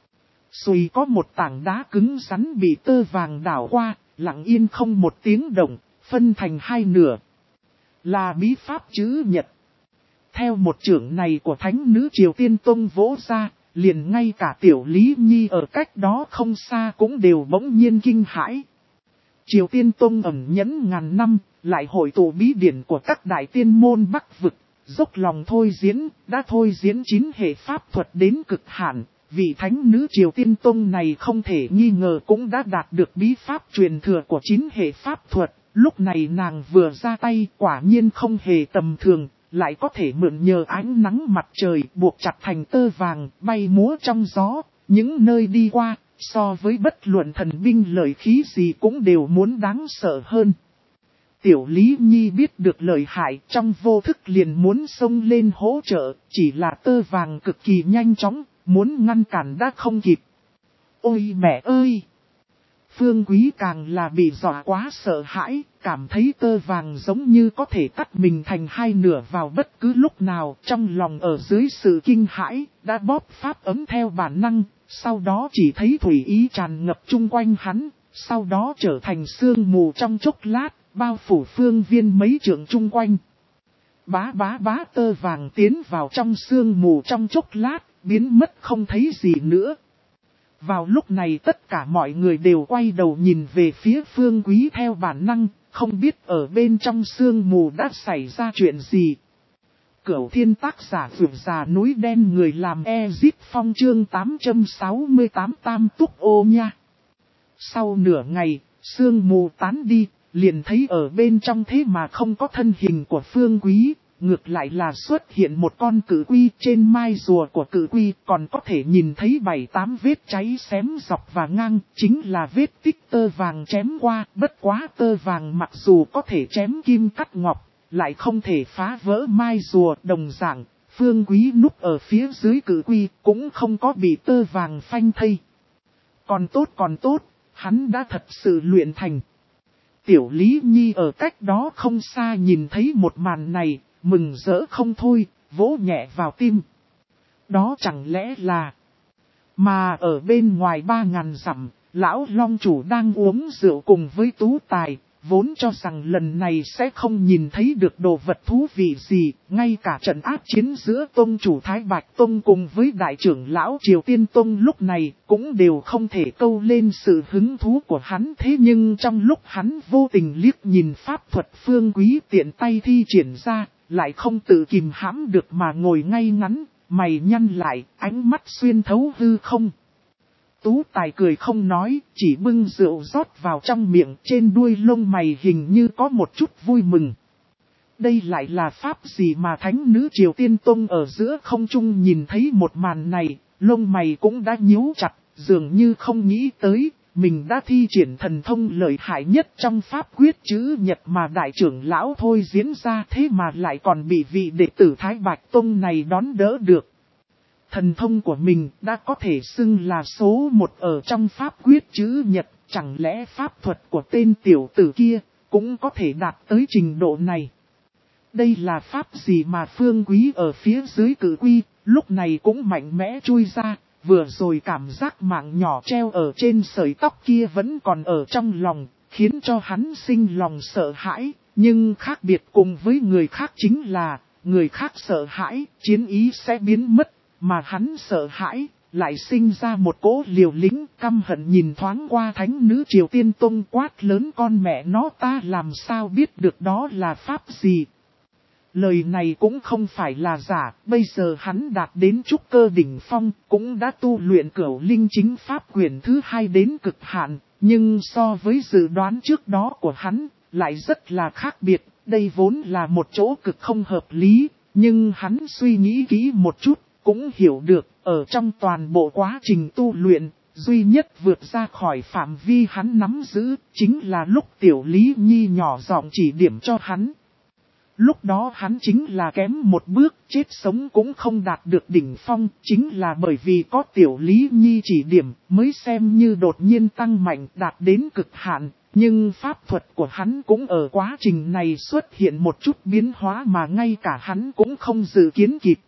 Xùi có một tảng đá cứng rắn bị tơ vàng đảo qua, lặng yên không một tiếng động, phân thành hai nửa. Là bí pháp chữ nhật. theo một chưởng này của thánh nữ Triều Tiên Tông vỗ ra, liền ngay cả Tiểu Lý Nhi ở cách đó không xa cũng đều bỗng nhiên kinh hãi. Triều Tiên Tông ẩn nhẫn ngàn năm, lại hội tụ bí điển của các đại tiên môn Bắc vực, dốc lòng thôi diễn, đã thôi diễn chín hệ pháp thuật đến cực hạn. Vị thánh nữ Triều Tiên Tông này không thể nghi ngờ cũng đã đạt được bí pháp truyền thừa của chín hệ pháp thuật. Lúc này nàng vừa ra tay quả nhiên không hề tầm thường, lại có thể mượn nhờ ánh nắng mặt trời buộc chặt thành tơ vàng bay múa trong gió. Những nơi đi qua, so với bất luận thần binh lợi khí gì cũng đều muốn đáng sợ hơn. Tiểu Lý Nhi biết được lợi hại trong vô thức liền muốn xông lên hỗ trợ, chỉ là tơ vàng cực kỳ nhanh chóng, muốn ngăn cản đã không kịp. Ôi mẹ ơi! Phương Quý càng là bị dọa quá sợ hãi, cảm thấy tơ vàng giống như có thể cắt mình thành hai nửa vào bất cứ lúc nào. Trong lòng ở dưới sự kinh hãi, đã bóp pháp ấm theo bản năng, sau đó chỉ thấy thủy ý tràn ngập chung quanh hắn, sau đó trở thành sương mù trong chốc lát, bao phủ phương viên mấy trượng chung quanh. Bá bá bá tơ vàng tiến vào trong sương mù trong chốc lát, biến mất không thấy gì nữa. Vào lúc này tất cả mọi người đều quay đầu nhìn về phía Phương Quý theo bản năng, không biết ở bên trong sương mù đã xảy ra chuyện gì. Cửu Thiên tác giả vượt già núi đen người làm Ezip Phong chương tám trăm sáu mươi tám Tam Túc Ô nha. Sau nửa ngày, sương mù tán đi, liền thấy ở bên trong thế mà không có thân hình của Phương Quý. Ngược lại là xuất hiện một con cự quy, trên mai rùa của cự quy còn có thể nhìn thấy bảy tám vết cháy xém dọc và ngang, chính là vết tích tơ vàng chém qua. Bất quá tơ vàng mặc dù có thể chém kim cắt ngọc, lại không thể phá vỡ mai rùa. Đồng dạng, Phương Quý núp ở phía dưới cự quy cũng không có bị tơ vàng phanh thây. Còn tốt còn tốt, hắn đã thật sự luyện thành. Tiểu Lý Nhi ở cách đó không xa nhìn thấy một màn này, mừng rỡ không thôi, vỗ nhẹ vào tim. Đó chẳng lẽ là... Mà ở bên ngoài ba ngàn dặm, lão long chủ đang uống rượu cùng với Tú Tài, vốn cho rằng lần này sẽ không nhìn thấy được đồ vật thú vị gì, ngay cả trận áp chiến giữa tông chủ Thái Bạch Tông cùng với đại trưởng lão Triều Tiên Tông lúc này cũng đều không thể câu lên sự hứng thú của hắn. Thế nhưng trong lúc hắn vô tình liếc nhìn pháp thuật Phương Quý tiện tay thi triển ra, lại không tự kìm hãm được mà ngồi ngay ngắn, mày nhăn lại, ánh mắt xuyên thấu hư không. Tú Tài cười không nói, chỉ bưng rượu rót vào trong miệng, trên đuôi lông mày hình như có một chút vui mừng. Đây lại là pháp gì mà thánh nữ Triều Tiên Tông ở giữa không trung nhìn thấy một màn này, lông mày cũng đã nhíu chặt, dường như không nghĩ tới, mình đã thi triển thần thông lợi hại nhất trong pháp quyết chữ nhật mà đại trưởng lão thôi diễn ra, thế mà lại còn bị vị đệ tử Thái Bạch Tông này đón đỡ được. Thần thông của mình đã có thể xưng là số một ở trong pháp quyết chữ nhật, chẳng lẽ pháp thuật của tên tiểu tử kia cũng có thể đạt tới trình độ này. Đây là pháp gì mà Phương Quý ở phía dưới cự quy, lúc này cũng mạnh mẽ chui ra, vừa rồi cảm giác mạng nhỏ treo ở trên sợi tóc kia vẫn còn ở trong lòng, khiến cho hắn sinh lòng sợ hãi, nhưng khác biệt cùng với người khác chính là, người khác sợ hãi, chiến ý sẽ biến mất. Mà hắn sợ hãi, lại sinh ra một cỗ liều lĩnh, căm hận nhìn thoáng qua thánh nữ Triều Tiên Tông quát lớn con mẹ nó, ta làm sao biết được đó là pháp gì. Lời này cũng không phải là giả, bây giờ hắn đạt đến trúc cơ đỉnh phong, cũng đã tu luyện cửu linh chính pháp quyển thứ hai đến cực hạn, nhưng so với dự đoán trước đó của hắn, lại rất là khác biệt, đây vốn là một chỗ cực không hợp lý, nhưng hắn suy nghĩ kỹ một chút. Cũng hiểu được, ở trong toàn bộ quá trình tu luyện, duy nhất vượt ra khỏi phạm vi hắn nắm giữ, chính là lúc Tiểu Lý Nhi nhỏ giọng chỉ điểm cho hắn. Lúc đó hắn chính là kém một bước, chết sống cũng không đạt được đỉnh phong, chính là bởi vì có Tiểu Lý Nhi chỉ điểm, mới xem như đột nhiên tăng mạnh đạt đến cực hạn. Nhưng pháp thuật của hắn cũng ở quá trình này xuất hiện một chút biến hóa mà ngay cả hắn cũng không dự kiến kịp.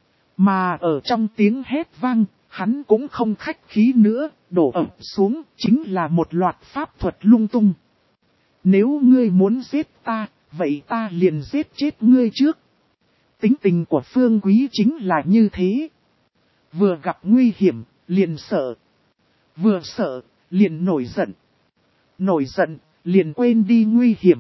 Mà ở trong tiếng hét vang, hắn cũng không khách khí nữa, đổ ập xuống, chính là một loạt pháp thuật lung tung. Nếu ngươi muốn giết ta, vậy ta liền giết chết ngươi trước. tính tình của Phương Quý chính là như thế. Vừa gặp nguy hiểm, liền sợ. Vừa sợ, liền nổi giận. Nổi giận, liền quên đi nguy hiểm.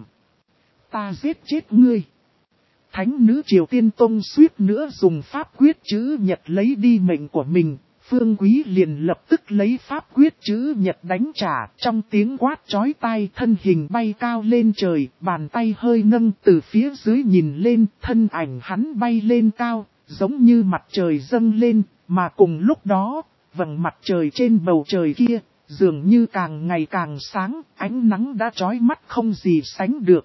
Ta giết chết ngươi. Thánh nữ Triều Tiên Tông suýt nữa dùng pháp quyết chữ nhật lấy đi mệnh của mình. Phương Quý liền lập tức lấy pháp quyết chữ nhật đánh trả, trong tiếng quát chói tai, thân hình bay cao lên trời, bàn tay hơi nâng từ phía dưới nhìn lên, thân ảnh hắn bay lên cao, giống như mặt trời dâng lên, mà cùng lúc đó, vầng mặt trời trên bầu trời kia, dường như càng ngày càng sáng, ánh nắng đã chói mắt không gì sánh được.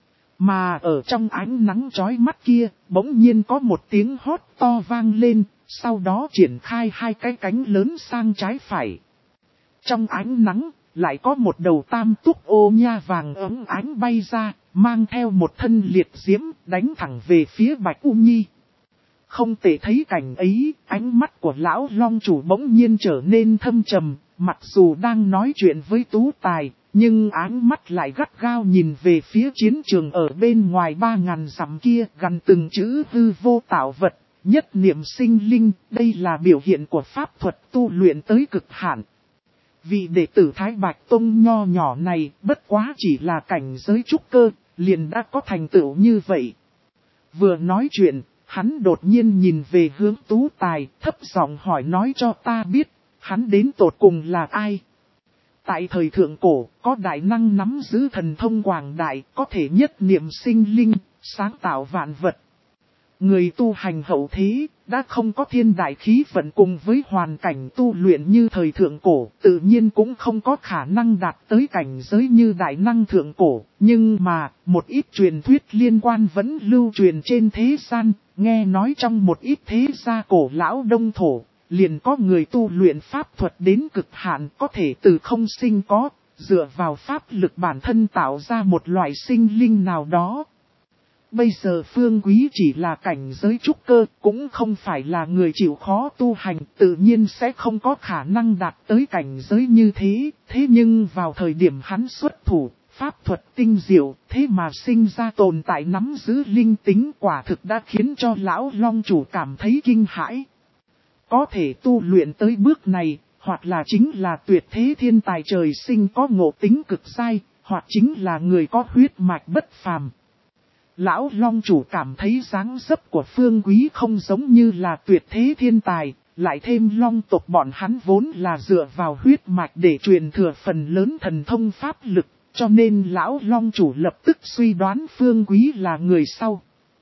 Mà ở trong ánh nắng chói mắt kia, bỗng nhiên có một tiếng hót to vang lên, sau đó triển khai hai cái cánh lớn sang trái phải. Trong ánh nắng, lại có một đầu tam túc ô nha vàng ấm ánh bay ra, mang theo một thân liệt diễm, đánh thẳng về phía Bạch U Nhi. Không thể thấy cảnh ấy, ánh mắt của lão long chủ bỗng nhiên trở nên thâm trầm, mặc dù đang nói chuyện với Tú Tài, nhưng ánh mắt lại gắt gao nhìn về phía chiến trường ở bên ngoài ba ngàn dặm kia, gần từng chữ hư vô tạo vật, nhất niệm sinh linh, đây là biểu hiện của pháp thuật tu luyện tới cực hạn. Vị đệ tử Thái Bạch Tông nho nhỏ này, bất quá chỉ là cảnh giới trúc cơ, liền đã có thành tựu như vậy. Vừa nói chuyện, hắn đột nhiên nhìn về hướng Tú Tài, thấp giọng hỏi nói cho ta biết, hắn đến tột cùng là ai? Tại thời thượng cổ, có đại năng nắm giữ thần thông quảng đại, có thể nhất niệm sinh linh, sáng tạo vạn vật. Người tu hành hậu thế, đã không có thiên đại khí vận cùng với hoàn cảnh tu luyện như thời thượng cổ, tự nhiên cũng không có khả năng đạt tới cảnh giới như đại năng thượng cổ. Nhưng mà, một ít truyền thuyết liên quan vẫn lưu truyền trên thế gian, nghe nói trong một ít thế gia cổ lão đông thổ, liền có người tu luyện pháp thuật đến cực hạn có thể từ không sinh có, dựa vào pháp lực bản thân tạo ra một loại sinh linh nào đó. Bây giờ Phương Quý chỉ là cảnh giới trúc cơ, cũng không phải là người chịu khó tu hành, tự nhiên sẽ không có khả năng đạt tới cảnh giới như thế. Thế nhưng vào thời điểm hắn xuất thủ, pháp thuật tinh diệu, thế mà sinh ra tồn tại nắm giữ linh tính, quả thực đã khiến cho lão long chủ cảm thấy kinh hãi. Có thể tu luyện tới bước này, hoặc là chính là tuyệt thế thiên tài trời sinh có ngộ tính cực dai, hoặc chính là người có huyết mạch bất phàm. Lão long chủ cảm thấy dáng dấp của Phương Quý không giống như là tuyệt thế thiên tài, lại thêm long tộc bọn hắn vốn là dựa vào huyết mạch để truyền thừa phần lớn thần thông pháp lực, cho nên lão long chủ lập tức suy đoán Phương Quý là người sau.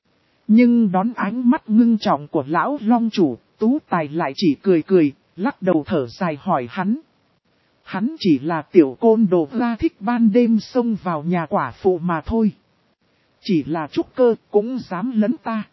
Nhưng đón ánh mắt ngưng trọng của lão long chủ, Tú Tài lại chỉ cười cười, lắc đầu thở dài hỏi hắn. Hắn chỉ là tiểu côn đồ ra thích ban đêm xông vào nhà quả phụ mà thôi. Chỉ là trúc cơ cũng dám lấn ta.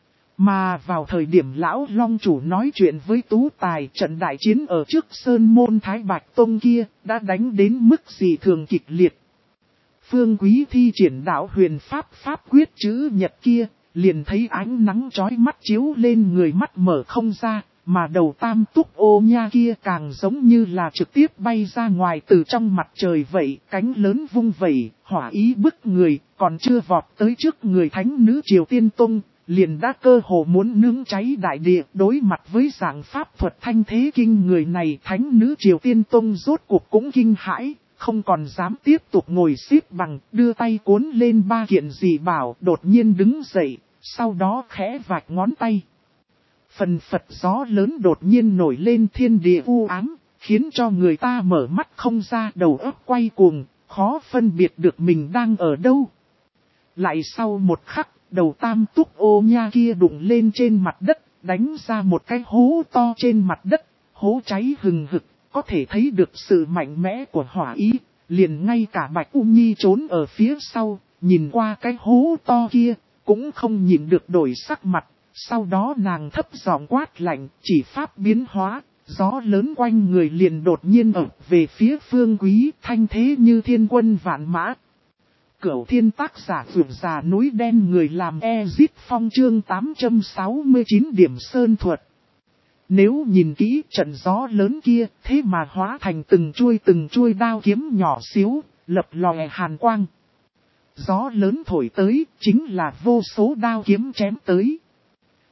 Mà vào thời điểm lão long chủ nói chuyện với Tú Tài, trận đại chiến ở trước sơn môn Thái Bạch Tông kia đã đánh đến mức gì thường kịch liệt. Phương Quý thi triển đạo huyền pháp pháp quyết chữ nhật kia, liền thấy ánh nắng chói mắt chiếu lên người mắt mở không ra, mà đầu tam túc ô nha kia càng giống như là trực tiếp bay ra ngoài từ trong mặt trời vậy, cánh lớn vung vẩy, hỏa ý bức người, còn chưa vọt tới trước người thánh nữ Triều Tiên Tông, liền đã cơ hồ muốn nướng cháy đại địa. Đối mặt với dạng pháp thuật thanh thế kinh người này, thánh nữ Triều Tiên Tông rốt cuộc cũng kinh hãi, không còn dám tiếp tục ngồi xếp bằng, đưa tay cuốn lên ba kiện dị bảo, đột nhiên đứng dậy, sau đó khẽ vạch ngón tay. Phần phật gió lớn đột nhiên nổi lên, thiên địa u ám, khiến cho người ta mở mắt không ra, đầu óc quay cuồng, khó phân biệt được mình đang ở đâu. Lại sau một khắc, đầu tam túc ô nha kia đụng lên trên mặt đất, đánh ra một cái hố to trên mặt đất, hố cháy hừng hực, có thể thấy được sự mạnh mẽ của hỏa ý, liền ngay cả Bạch U Nhi trốn ở phía sau, nhìn qua cái hố to kia, cũng không nhìn được đổi sắc mặt. Sau đó nàng thấp giọng quát lạnh, chỉ pháp biến hóa, gió lớn quanh người liền đột nhiên ập về phía Phương Quý, thanh thế như thiên quân vạn mã. Cửu thiên tác giả vượt già núi đen, người làm Ezit Phong chương tám trăm sáu mươi chín điểm sơn thuật. Nếu nhìn kỹ trận gió lớn kia, thế mà hóa thành từng chuôi từng chuôi đao kiếm nhỏ xíu, lập lòe hàn quang. Gió lớn thổi tới, chính là vô số đao kiếm chém tới.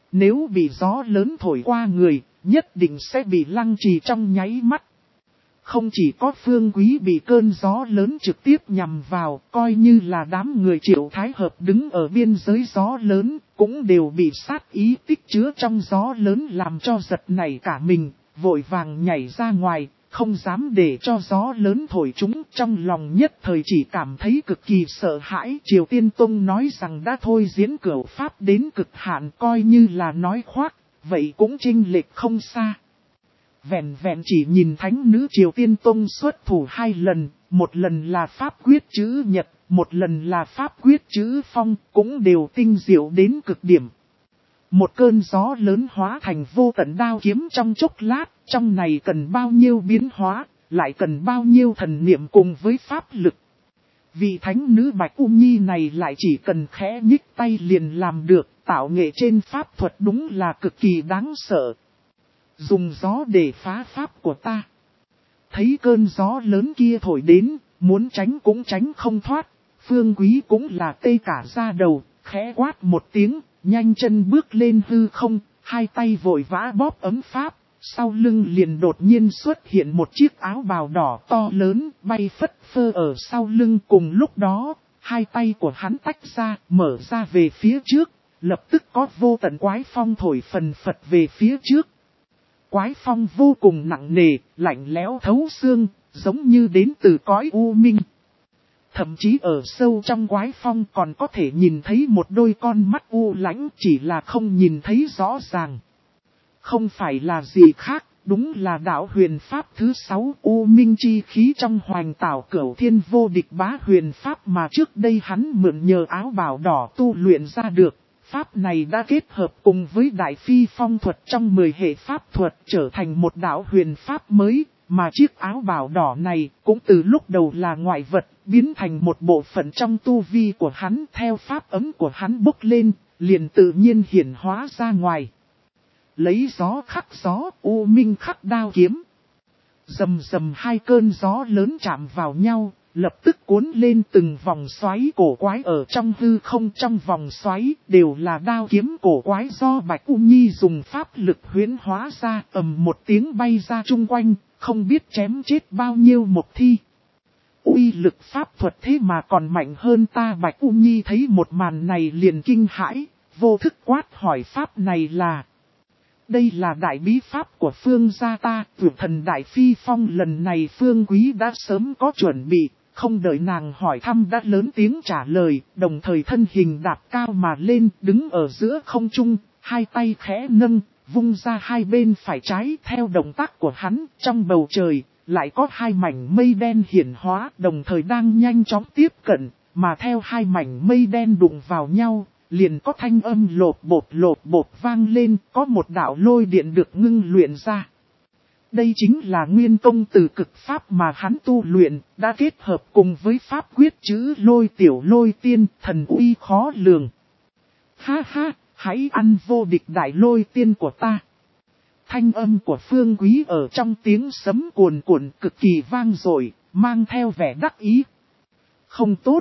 Nếu bị gió lớn thổi qua người, nhất định sẽ bị lăng trì trong nháy mắt. Không chỉ có Phương Quý bị cơn gió lớn trực tiếp nhằm vào, coi như là đám người Triệu Thái Hợp đứng ở biên giới gió lớn, cũng đều bị sát ý tích chứa trong gió lớn làm cho giật nảy cả mình, vội vàng nhảy ra ngoài, không dám để cho gió lớn thổi chúng, trong lòng nhất thời chỉ cảm thấy cực kỳ sợ hãi. Triều Tiên Tông nói rằng đã thôi diễn cửu pháp đến cực hạn, coi như là nói khoác, vậy cũng chênh lệch không xa. Vẹn vẹn chỉ nhìn thánh nữ Triều Tiên Tông xuất thủ hai lần, một lần là pháp quyết chữ nhật, một lần là pháp quyết chữ phong, cũng đều tinh diệu đến cực điểm. Một cơn gió lớn hóa thành vô tận đao kiếm trong chốc lát, trong này cần bao nhiêu biến hóa, lại cần bao nhiêu thần niệm cùng với pháp lực. Vị thánh nữ Bạch U Nhi này lại chỉ cần khẽ nhích tay liền làm được, tạo nghệ trên pháp thuật đúng là cực kỳ đáng sợ. Dùng gió để phá pháp của ta. Thấy cơn gió lớn kia thổi đến, muốn tránh cũng tránh không thoát, Phương Quý cũng là tê cả da đầu, khẽ quát một tiếng, nhanh chân bước lên hư không, hai tay vội vã bóp ấm pháp, sau lưng liền đột nhiên xuất hiện một chiếc áo bào đỏ to lớn, bay phất phơ ở sau lưng. Cùng lúc đó, hai tay của hắn tách ra, mở ra về phía trước, lập tức có vô tận quái phong thổi phần phật về phía trước. Quái phong vô cùng nặng nề, lạnh lẽo thấu xương, giống như đến từ cõi u minh. Thậm chí ở sâu trong quái phong còn có thể nhìn thấy một đôi con mắt u lãnh, chỉ là không nhìn thấy rõ ràng. Không phải là gì khác, đúng là đạo huyền pháp thứ sáu u minh chi khí trong hoành tảo cửu thiên vô địch bá huyền pháp mà trước đây hắn mượn nhờ áo bào đỏ tu luyện ra được. Pháp này đã kết hợp cùng với đại phi phong thuật trong mười hệ pháp thuật trở thành một đạo huyền pháp mới, mà chiếc áo bào đỏ này cũng từ lúc đầu là ngoại vật, biến thành một bộ phận trong tu vi của hắn. Theo pháp ấm của hắn bốc lên, liền tự nhiên hiển hóa ra ngoài. Lấy gió khắc gió, u minh khắc đao kiếm. Rầm rầm hai cơn gió lớn chạm vào nhau, lập tức cuốn lên từng vòng xoáy cổ quái ở trong hư không. Trong vòng xoáy đều là đao kiếm cổ quái do Bạch U Nhi dùng pháp lực huyễn hóa ra, ầm một tiếng bay ra chung quanh, không biết chém chết bao nhiêu một thi. Uy lực pháp thuật thế mà còn mạnh hơn ta. Bạch U Nhi thấy một màn này liền kinh hãi, vô thức quát hỏi pháp này là... Đây là đại bí pháp của Phương gia ta, tuyệt thần đại phi phong. Lần này Phương Quý đã sớm có chuẩn bị, không đợi nàng hỏi thăm đã lớn tiếng trả lời, đồng thời thân hình đạp cao mà lên, đứng ở giữa không trung, hai tay khẽ nâng, vung ra hai bên phải trái. Theo động tác của hắn, trong bầu trời, lại có hai mảnh mây đen hiển hóa, đồng thời đang nhanh chóng tiếp cận, mà theo hai mảnh mây đen đụng vào nhau, liền có thanh âm lột bột lột bột vang lên, có một đạo lôi điện được ngưng luyện ra. Đây chính là nguyên công từ cực pháp mà hắn tu luyện, đã kết hợp cùng với pháp quyết chữ lôi tiểu lôi tiên, thần uy khó lường. Ha ha, hãy ăn vô địch đại lôi tiên của ta. Thanh âm của Phương Quý ở trong tiếng sấm cuồn cuộn cực kỳ vang dội, mang theo vẻ đắc ý. Không tốt.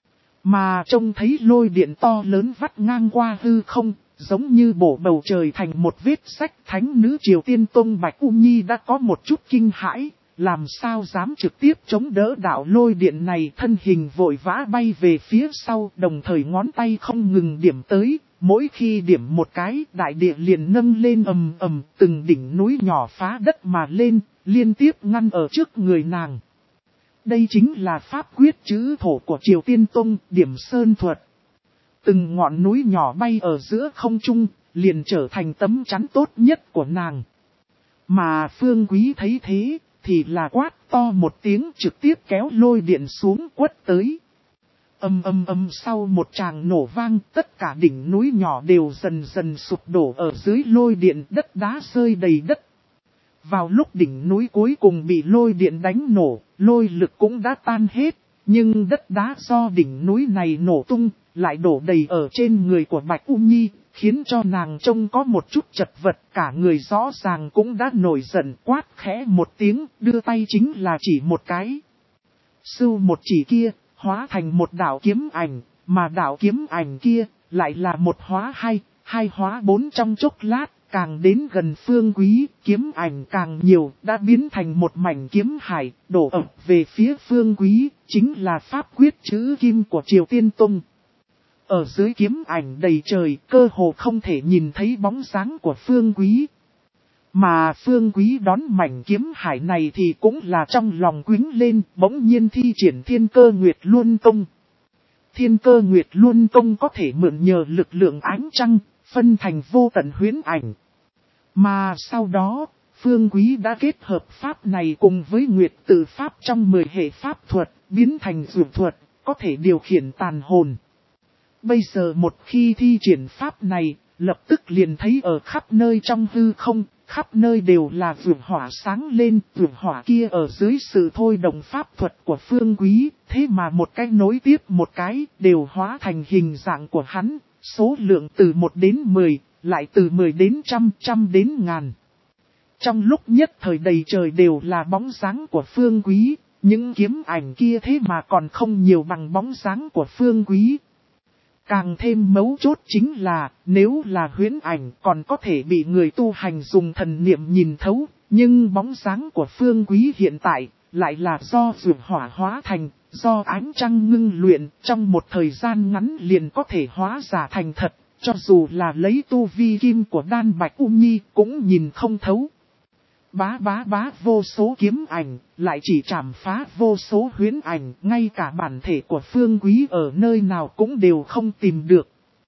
Mà trông thấy lôi điện to lớn vắt ngang qua hư không, giống như bổ bầu trời thành một vết sách. Thánh nữ Triều Tiên Tông Bạch U Nhi đã có một chút kinh hãi, làm sao dám trực tiếp chống đỡ đạo lôi điện này. Thân hình vội vã bay về phía sau, đồng thời ngón tay không ngừng điểm tới. Mỗi khi điểm một cái, đại địa liền nâng lên ầm ầm, từng đỉnh núi nhỏ phá đất mà lên, liên tiếp ngăn ở trước người nàng. Đây chính là pháp quyết chữ thổ của Triều Tiên Tông, điểm sơn thuật. Từng ngọn núi nhỏ bay ở giữa không trung, liền trở thành tấm chắn tốt nhất của nàng. Mà Phương Quý thấy thế, thì là quát to một tiếng, trực tiếp kéo lôi điện xuống quất tới. Âm âm âm, sau một tràng nổ vang, tất cả đỉnh núi nhỏ đều dần dần sụp đổ ở dưới lôi điện, đất đá rơi đầy đất. Vào lúc đỉnh núi cuối cùng bị lôi điện đánh nổ, lôi lực cũng đã tan hết, nhưng đất đá do đỉnh núi này nổ tung, lại đổ đầy ở trên người của Bạch U Nhi, khiến cho nàng trông có một chút chật vật. Cả người rõ ràng cũng đã nổi giận, quát khẽ một tiếng, đưa tay chính là chỉ một cái. Sưu một chỉ kia, hóa thành một đạo kiếm ảnh, mà đạo kiếm ảnh kia, lại là một hóa hai, hai hóa bốn trong chốc lát, càng đến gần Phương Quý, kiếm ảnh càng nhiều, đã biến thành một mảnh kiếm hải, đổ ập về phía Phương Quý, chính là pháp quyết chữ kim của Triều Tiên Tông. Ở dưới kiếm ảnh đầy trời, cơ hồ không thể nhìn thấy bóng dáng của Phương Quý. Mà Phương Quý đón mảnh kiếm hải này thì cũng là trong lòng quýnh lên, bỗng nhiên thi triển Thiên Cơ Nguyệt Luân Công. Thiên Cơ Nguyệt Luân Công có thể mượn nhờ lực lượng ánh trăng, phân thành vô tận huyễn ảnh. Mà sau đó, Phương Quý đã kết hợp pháp này cùng với Nguyệt Tự Pháp trong mười hệ pháp thuật, biến thành dược thuật, có thể điều khiển tàn hồn. Bây giờ một khi thi triển pháp này, lập tức liền thấy ở khắp nơi trong hư không, khắp nơi đều là vượt hỏa sáng lên, vượt hỏa kia ở dưới sự thôi động pháp thuật của Phương Quý, thế mà một cái nối tiếp một cái, đều hóa thành hình dạng của hắn, số lượng từ một đến mười, lại từ mười đến trăm, trăm đến ngàn. Trong lúc nhất thời đầy trời đều là bóng dáng của Phương Quý, những kiếm ảnh kia thế mà còn không nhiều bằng bóng dáng của Phương Quý. Càng thêm mấu chốt chính là, nếu là huyễn ảnh còn có thể bị người tu hành dùng thần niệm nhìn thấu, nhưng bóng dáng của Phương Quý hiện tại, lại là do dược hỏa hóa thành, do ánh trăng ngưng luyện, trong một thời gian ngắn liền có thể hóa giả thành thật, cho dù là lấy tu vi kim của Đan Bạch U Nhi cũng nhìn không thấu. Bá bá bá vô số kiếm ảnh, lại chỉ chạm phá vô số huyễn ảnh, ngay cả bản thể của Phương Quý ở nơi nào cũng đều không tìm được.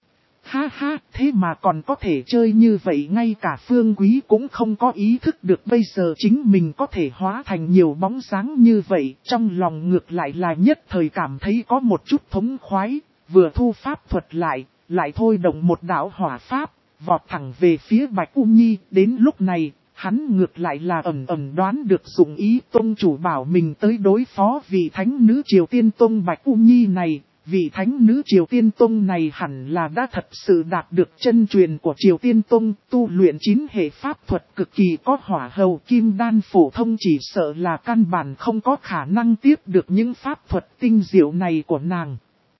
Ha ha, thế mà còn có thể chơi như vậy, ngay cả Phương Quý cũng không có ý thức được bây giờ chính mình có thể hóa thành nhiều bóng dáng như vậy, trong lòng ngược lại là nhất thời cảm thấy có một chút thống khoái, vừa thu pháp thuật lại, lại thôi động một đạo hỏa pháp, vọt thẳng về phía Bạch U Nhi, đến lúc này. Hắn ngược lại là ẩn ẩn đoán được dụng ý Tông chủ bảo mình tới đối phó vị thánh nữ Triều Tiên Tông Bạch U Nhi này. Vị thánh nữ Triều Tiên Tông này hẳn là đã thật sự đạt được chân truyền của Triều Tiên Tông, tu luyện chín hệ pháp thuật cực kỳ có hỏa hầu kim đan phổ thông, chỉ sợ là căn bản không có khả năng tiếp được những pháp thuật tinh diệu này của nàng.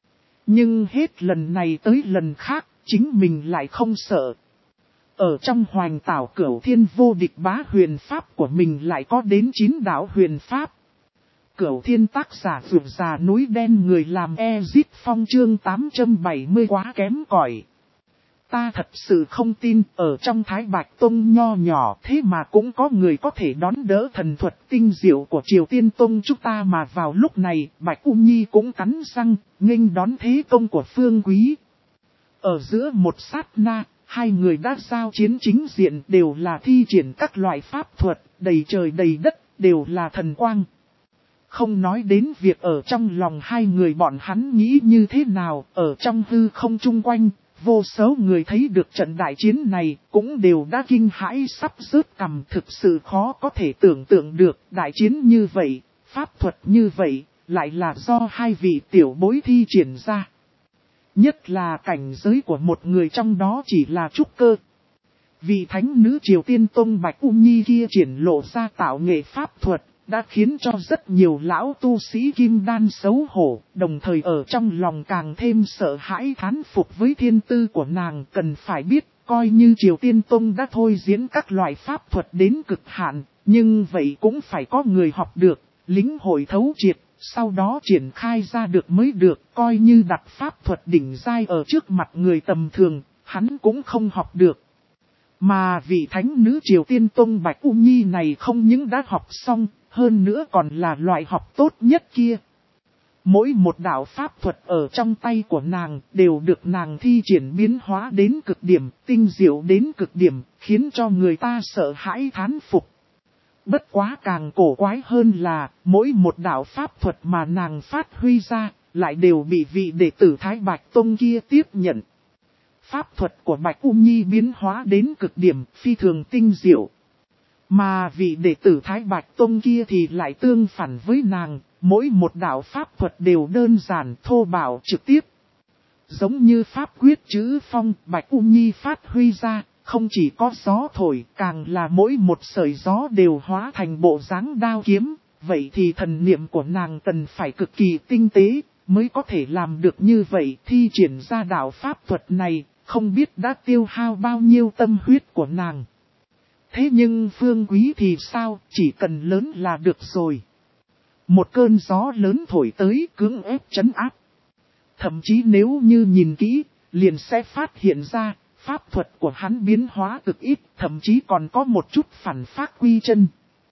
Nhưng hết lần này tới lần khác, chính mình lại không sợ. Ở trong Hoành Tảo Cửu Thiên vô địch bá huyền pháp của mình lại có đến chín đạo huyền pháp. Cửu Thiên tác giả vượt già núi đen người làm Ezit Phong chương tám trăm bảy mươi quá kém cỏi. Ta thật sự không tin ở trong Thái Bạch Tông nho nhỏ thế mà cũng có người có thể đón đỡ thần thuật tinh diệu của Triều Tiên Tông chúng ta, mà vào lúc này Bạch U Nhi cũng cắn răng, nghênh đón thế công của Phương Quý. Ở giữa một sát na, hai người đã giao chiến chính diện, đều là thi triển các loại pháp thuật, đầy trời đầy đất, đều là thần quang. Không nói đến việc ở trong lòng hai người bọn hắn nghĩ như thế nào, ở trong hư không chung quanh, vô số người thấy được trận đại chiến này, cũng đều đã kinh hãi sắp rớt cằm, thực sự khó có thể tưởng tượng được, đại chiến như vậy, pháp thuật như vậy, lại là do hai vị tiểu bối thi triển ra. Nhất là cảnh giới của một người trong đó chỉ là trúc cơ. Vị thánh nữ Triều Tiên Tông Bạch U Nhi kia triển lộ ra tạo nghệ pháp thuật, đã khiến cho rất nhiều lão tu sĩ kim đan xấu hổ, đồng thời ở trong lòng càng thêm sợ hãi thán phục với thiên tư của nàng. Cần phải biết, coi như Triều Tiên Tông đã thôi diễn các loại pháp thuật đến cực hạn, nhưng vậy cũng phải có người học được, lĩnh hội thấu triệt. Sau đó triển khai ra được mới được, coi như đặt pháp thuật đỉnh giai ở trước mặt người tầm thường, hắn cũng không học được. Mà vị thánh nữ Triều Tiên Tông Bạch U Nhi này không những đã học xong, hơn nữa còn là loại học tốt nhất kia. Mỗi một đạo pháp thuật ở trong tay của nàng đều được nàng thi triển biến hóa đến cực điểm, tinh diệu đến cực điểm, khiến cho người ta sợ hãi thán phục. Bất quá càng cổ quái hơn là, mỗi một đạo pháp thuật mà nàng phát huy ra, lại đều bị vị đệ tử Thái Bạch Tông kia tiếp nhận. Pháp thuật của Bạch U Nhi biến hóa đến cực điểm, phi thường tinh diệu. Mà vị đệ tử Thái Bạch Tông kia thì lại tương phản với nàng, mỗi một đạo pháp thuật đều đơn giản, thô bạo, trực tiếp. Giống như pháp quyết chữ phong, Bạch U Nhi phát huy ra. Không chỉ có gió thổi, càng là mỗi một sợi gió đều hóa thành bộ dáng đao kiếm, vậy thì thần niệm của nàng cần phải cực kỳ tinh tế, mới có thể làm được như vậy. Thi triển ra đạo pháp thuật này, không biết đã tiêu hao bao nhiêu tâm huyết của nàng. Thế nhưng Phương Quý thì sao, chỉ cần lớn là được rồi. Một cơn gió lớn thổi tới cưỡng ép trấn áp. Thậm chí nếu như nhìn kỹ, liền sẽ phát hiện ra, pháp thuật của hắn biến hóa cực ít, thậm chí còn có một chút phản phác quy chân.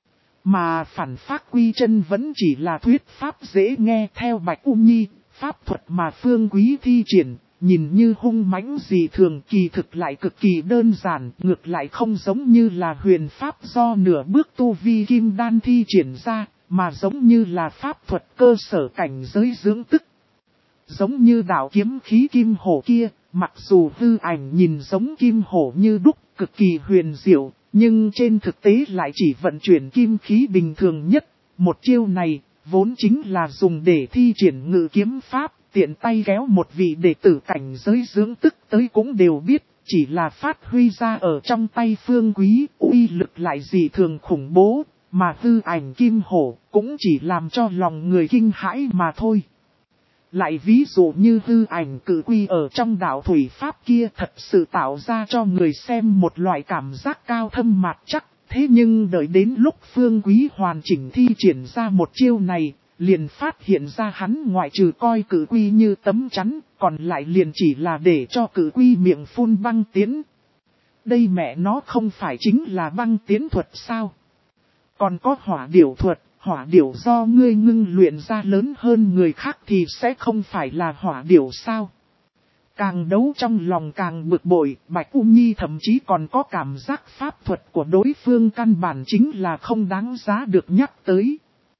Mà phản phác quy chân vẫn chỉ là thuyết pháp dễ nghe theo Bạch U Nhi, pháp thuật mà Phương Quý thi triển, nhìn như hung mãnh dị thường kỳ thực lại cực kỳ đơn giản, ngược lại không giống như là huyền pháp do nửa bước tu vi kim đan thi triển ra, mà giống như là pháp thuật cơ sở cảnh giới dưỡng tức. Giống như đạo kiếm khí kim hổ kia, mặc dù hư ảnh nhìn giống kim hổ như đúc, cực kỳ huyền diệu, nhưng trên thực tế lại chỉ vận chuyển kim khí bình thường nhất. Một chiêu này, vốn chính là dùng để thi triển ngự kiếm pháp, tiện tay kéo một vị đệ tử cảnh giới dưỡng tức tới cũng đều biết, chỉ là phát huy ra ở trong tay Phương Quý, uy lực lại dị thường khủng bố, mà hư ảnh kim hổ cũng chỉ làm cho lòng người kinh hãi mà thôi. Lại ví dụ như hư ảnh cử quy ở trong đạo thủy pháp kia thật sự tạo ra cho người xem một loại cảm giác cao thâm mạt chắc. Thế nhưng đợi đến lúc Phương Quý hoàn chỉnh thi triển ra một chiêu này, liền phát hiện ra hắn ngoại trừ coi cử quy như tấm chắn, còn lại liền chỉ là để cho cử quy miệng phun băng tiến. Đây mẹ nó không phải chính là băng tiến thuật sao? Còn có hỏa điểu thuật. Hỏa điểu do ngươi ngưng luyện ra lớn hơn người khác thì sẽ không phải là hỏa điểu sao? Càng đấu trong lòng càng bực bội, Bạch U Nhi thậm chí còn có cảm giác pháp thuật của đối phương căn bản chính là không đáng giá được nhắc tới.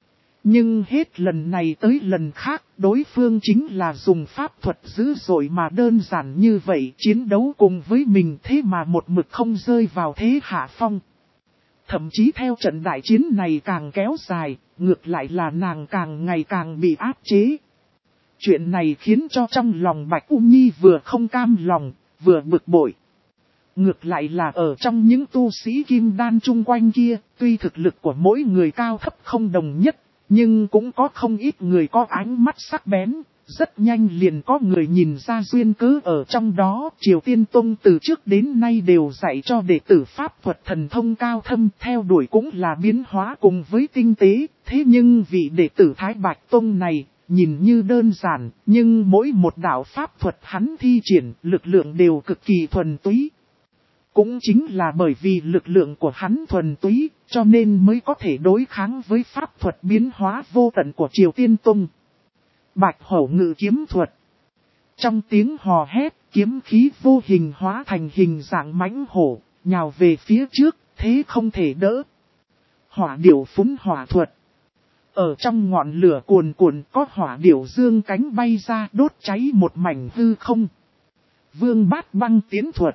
Nhưng hết lần này tới lần khác, đối phương chính là dùng pháp thuật dữ dội mà đơn giản như vậy, chiến đấu cùng với mình thế mà một mực không rơi vào thế hạ phong. Thậm chí theo trận đại chiến này càng kéo dài, ngược lại là nàng càng ngày càng bị áp chế. Chuyện này khiến cho trong lòng Bạch U Nhi vừa không cam lòng, vừa bực bội. Ngược lại là ở trong những tu sĩ kim đan chung quanh kia, tuy thực lực của mỗi người cao thấp không đồng nhất, nhưng cũng có không ít người có ánh mắt sắc bén. Rất nhanh liền có người nhìn ra duyên cớ ở trong đó. Triều Tiên Tông từ trước đến nay đều dạy cho đệ tử pháp thuật thần thông cao thâm, theo đuổi cũng là biến hóa cùng với tinh tế. Thế nhưng vị đệ tử Thái Bạch Tông này, nhìn như đơn giản, nhưng mỗi một đạo pháp thuật hắn thi triển, lực lượng đều cực kỳ thuần túy. Cũng chính là bởi vì lực lượng của hắn thuần túy, cho nên mới có thể đối kháng với pháp thuật biến hóa vô tận của Triều Tiên Tông. Bạch hổ ngự kiếm thuật. Trong tiếng hò hét, kiếm khí vô hình hóa thành hình dạng mãnh hổ, nhào về phía trước, thế không thể đỡ. Hỏa điểu phúng hỏa thuật. Ở trong ngọn lửa cuồn cuộn có hỏa điểu dương cánh bay ra đốt cháy một mảnh hư không. Vương bát băng tiến thuật.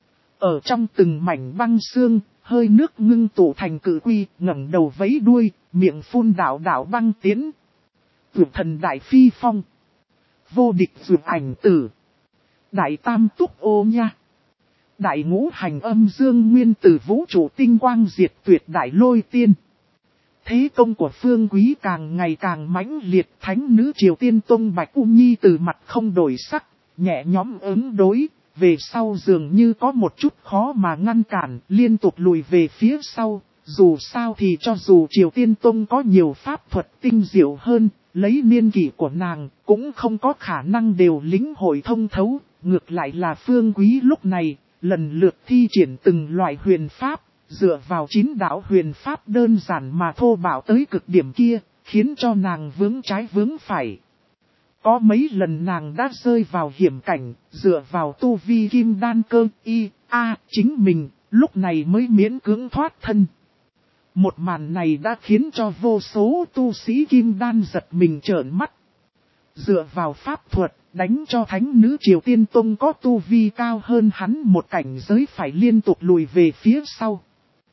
Ở trong từng mảnh băng xương, hơi nước ngưng tụ thành cử quy, ngẩng đầu vẫy đuôi, miệng phun đạo đạo băng tiến. Vượt thần đại phi phong. Vô địch vượt ảnh tử. Đại tam túc ô nha. Đại ngũ hành âm dương nguyên tử vũ trụ tinh quang diệt tuyệt đại lôi tiên. Thế công của Phương Quý càng ngày càng mãnh liệt. Thánh nữ Triều Tiên Tông Bạch U Nhi từ mặt không đổi sắc, nhẹ nhõm ứng đối. Về sau dường như có một chút khó mà ngăn cản, liên tục lùi về phía sau. Dù sao thì cho dù Triều Tiên Tông có nhiều pháp thuật tinh diệu hơn, lấy niên kỷ của nàng cũng không có khả năng đều lĩnh hội thông thấu. Ngược lại là Phương Quý lúc này, lần lượt thi triển từng loại huyền pháp, dựa vào chín đạo huyền pháp đơn giản mà thô bạo tới cực điểm kia, khiến cho nàng vướng trái vướng phải. Có mấy lần nàng đã rơi vào hiểm cảnh, dựa vào tu vi kim đan cơ y, a chính mình, lúc này mới miễn cưỡng thoát thân. Một màn này đã khiến cho vô số tu sĩ kim đan giật mình trợn mắt. Dựa vào pháp thuật, đánh cho thánh nữ Triều Tiên Tông có tu vi cao hơn hắn một cảnh giới phải liên tục lùi về phía sau.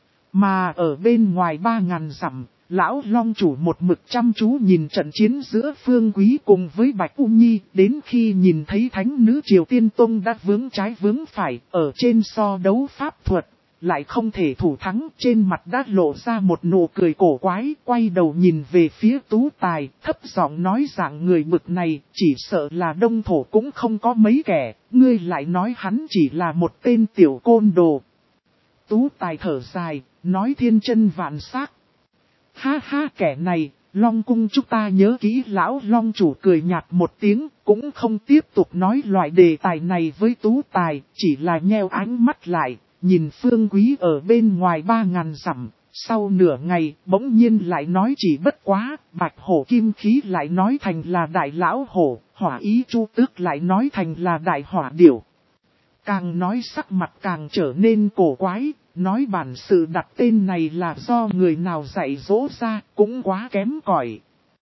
Mà ở bên ngoài ba ngàn dặm, Lão Long Chủ một mực chăm chú nhìn trận chiến giữa Phương Quý cùng với Bạch U Nhi, đến khi nhìn thấy thánh nữ Triều Tiên Tông đã vướng trái vướng phải ở trên so đấu pháp thuật, lại không thể thủ thắng, trên mặt đã lộ ra một nụ cười cổ quái, quay đầu nhìn về phía Tú Tài, thấp giọng nói rằng người bực này, chỉ sợ là đông thổ cũng không có mấy kẻ, ngươi lại nói hắn chỉ là một tên tiểu côn đồ. Tú Tài thở dài, nói thiên chân vạn xác. Ha ha, kẻ này, Long cung chúng ta nhớ kỹ. Lão Long chủ cười nhạt một tiếng, cũng không tiếp tục nói loại đề tài này với Tú Tài, chỉ là nheo ánh mắt lại, nhìn Phương Quý ở bên ngoài ba ngàn dặm. Sau nửa ngày, bỗng nhiên lại nói chỉ bất quá, bạch hổ kim khí lại nói thành là đại lão hổ, hỏa ý chu tước lại nói thành là đại hỏa điểu. Càng nói sắc mặt càng trở nên cổ quái, nói bản sự đặt tên này là do người nào dạy dỗ ra, cũng quá kém cỏi.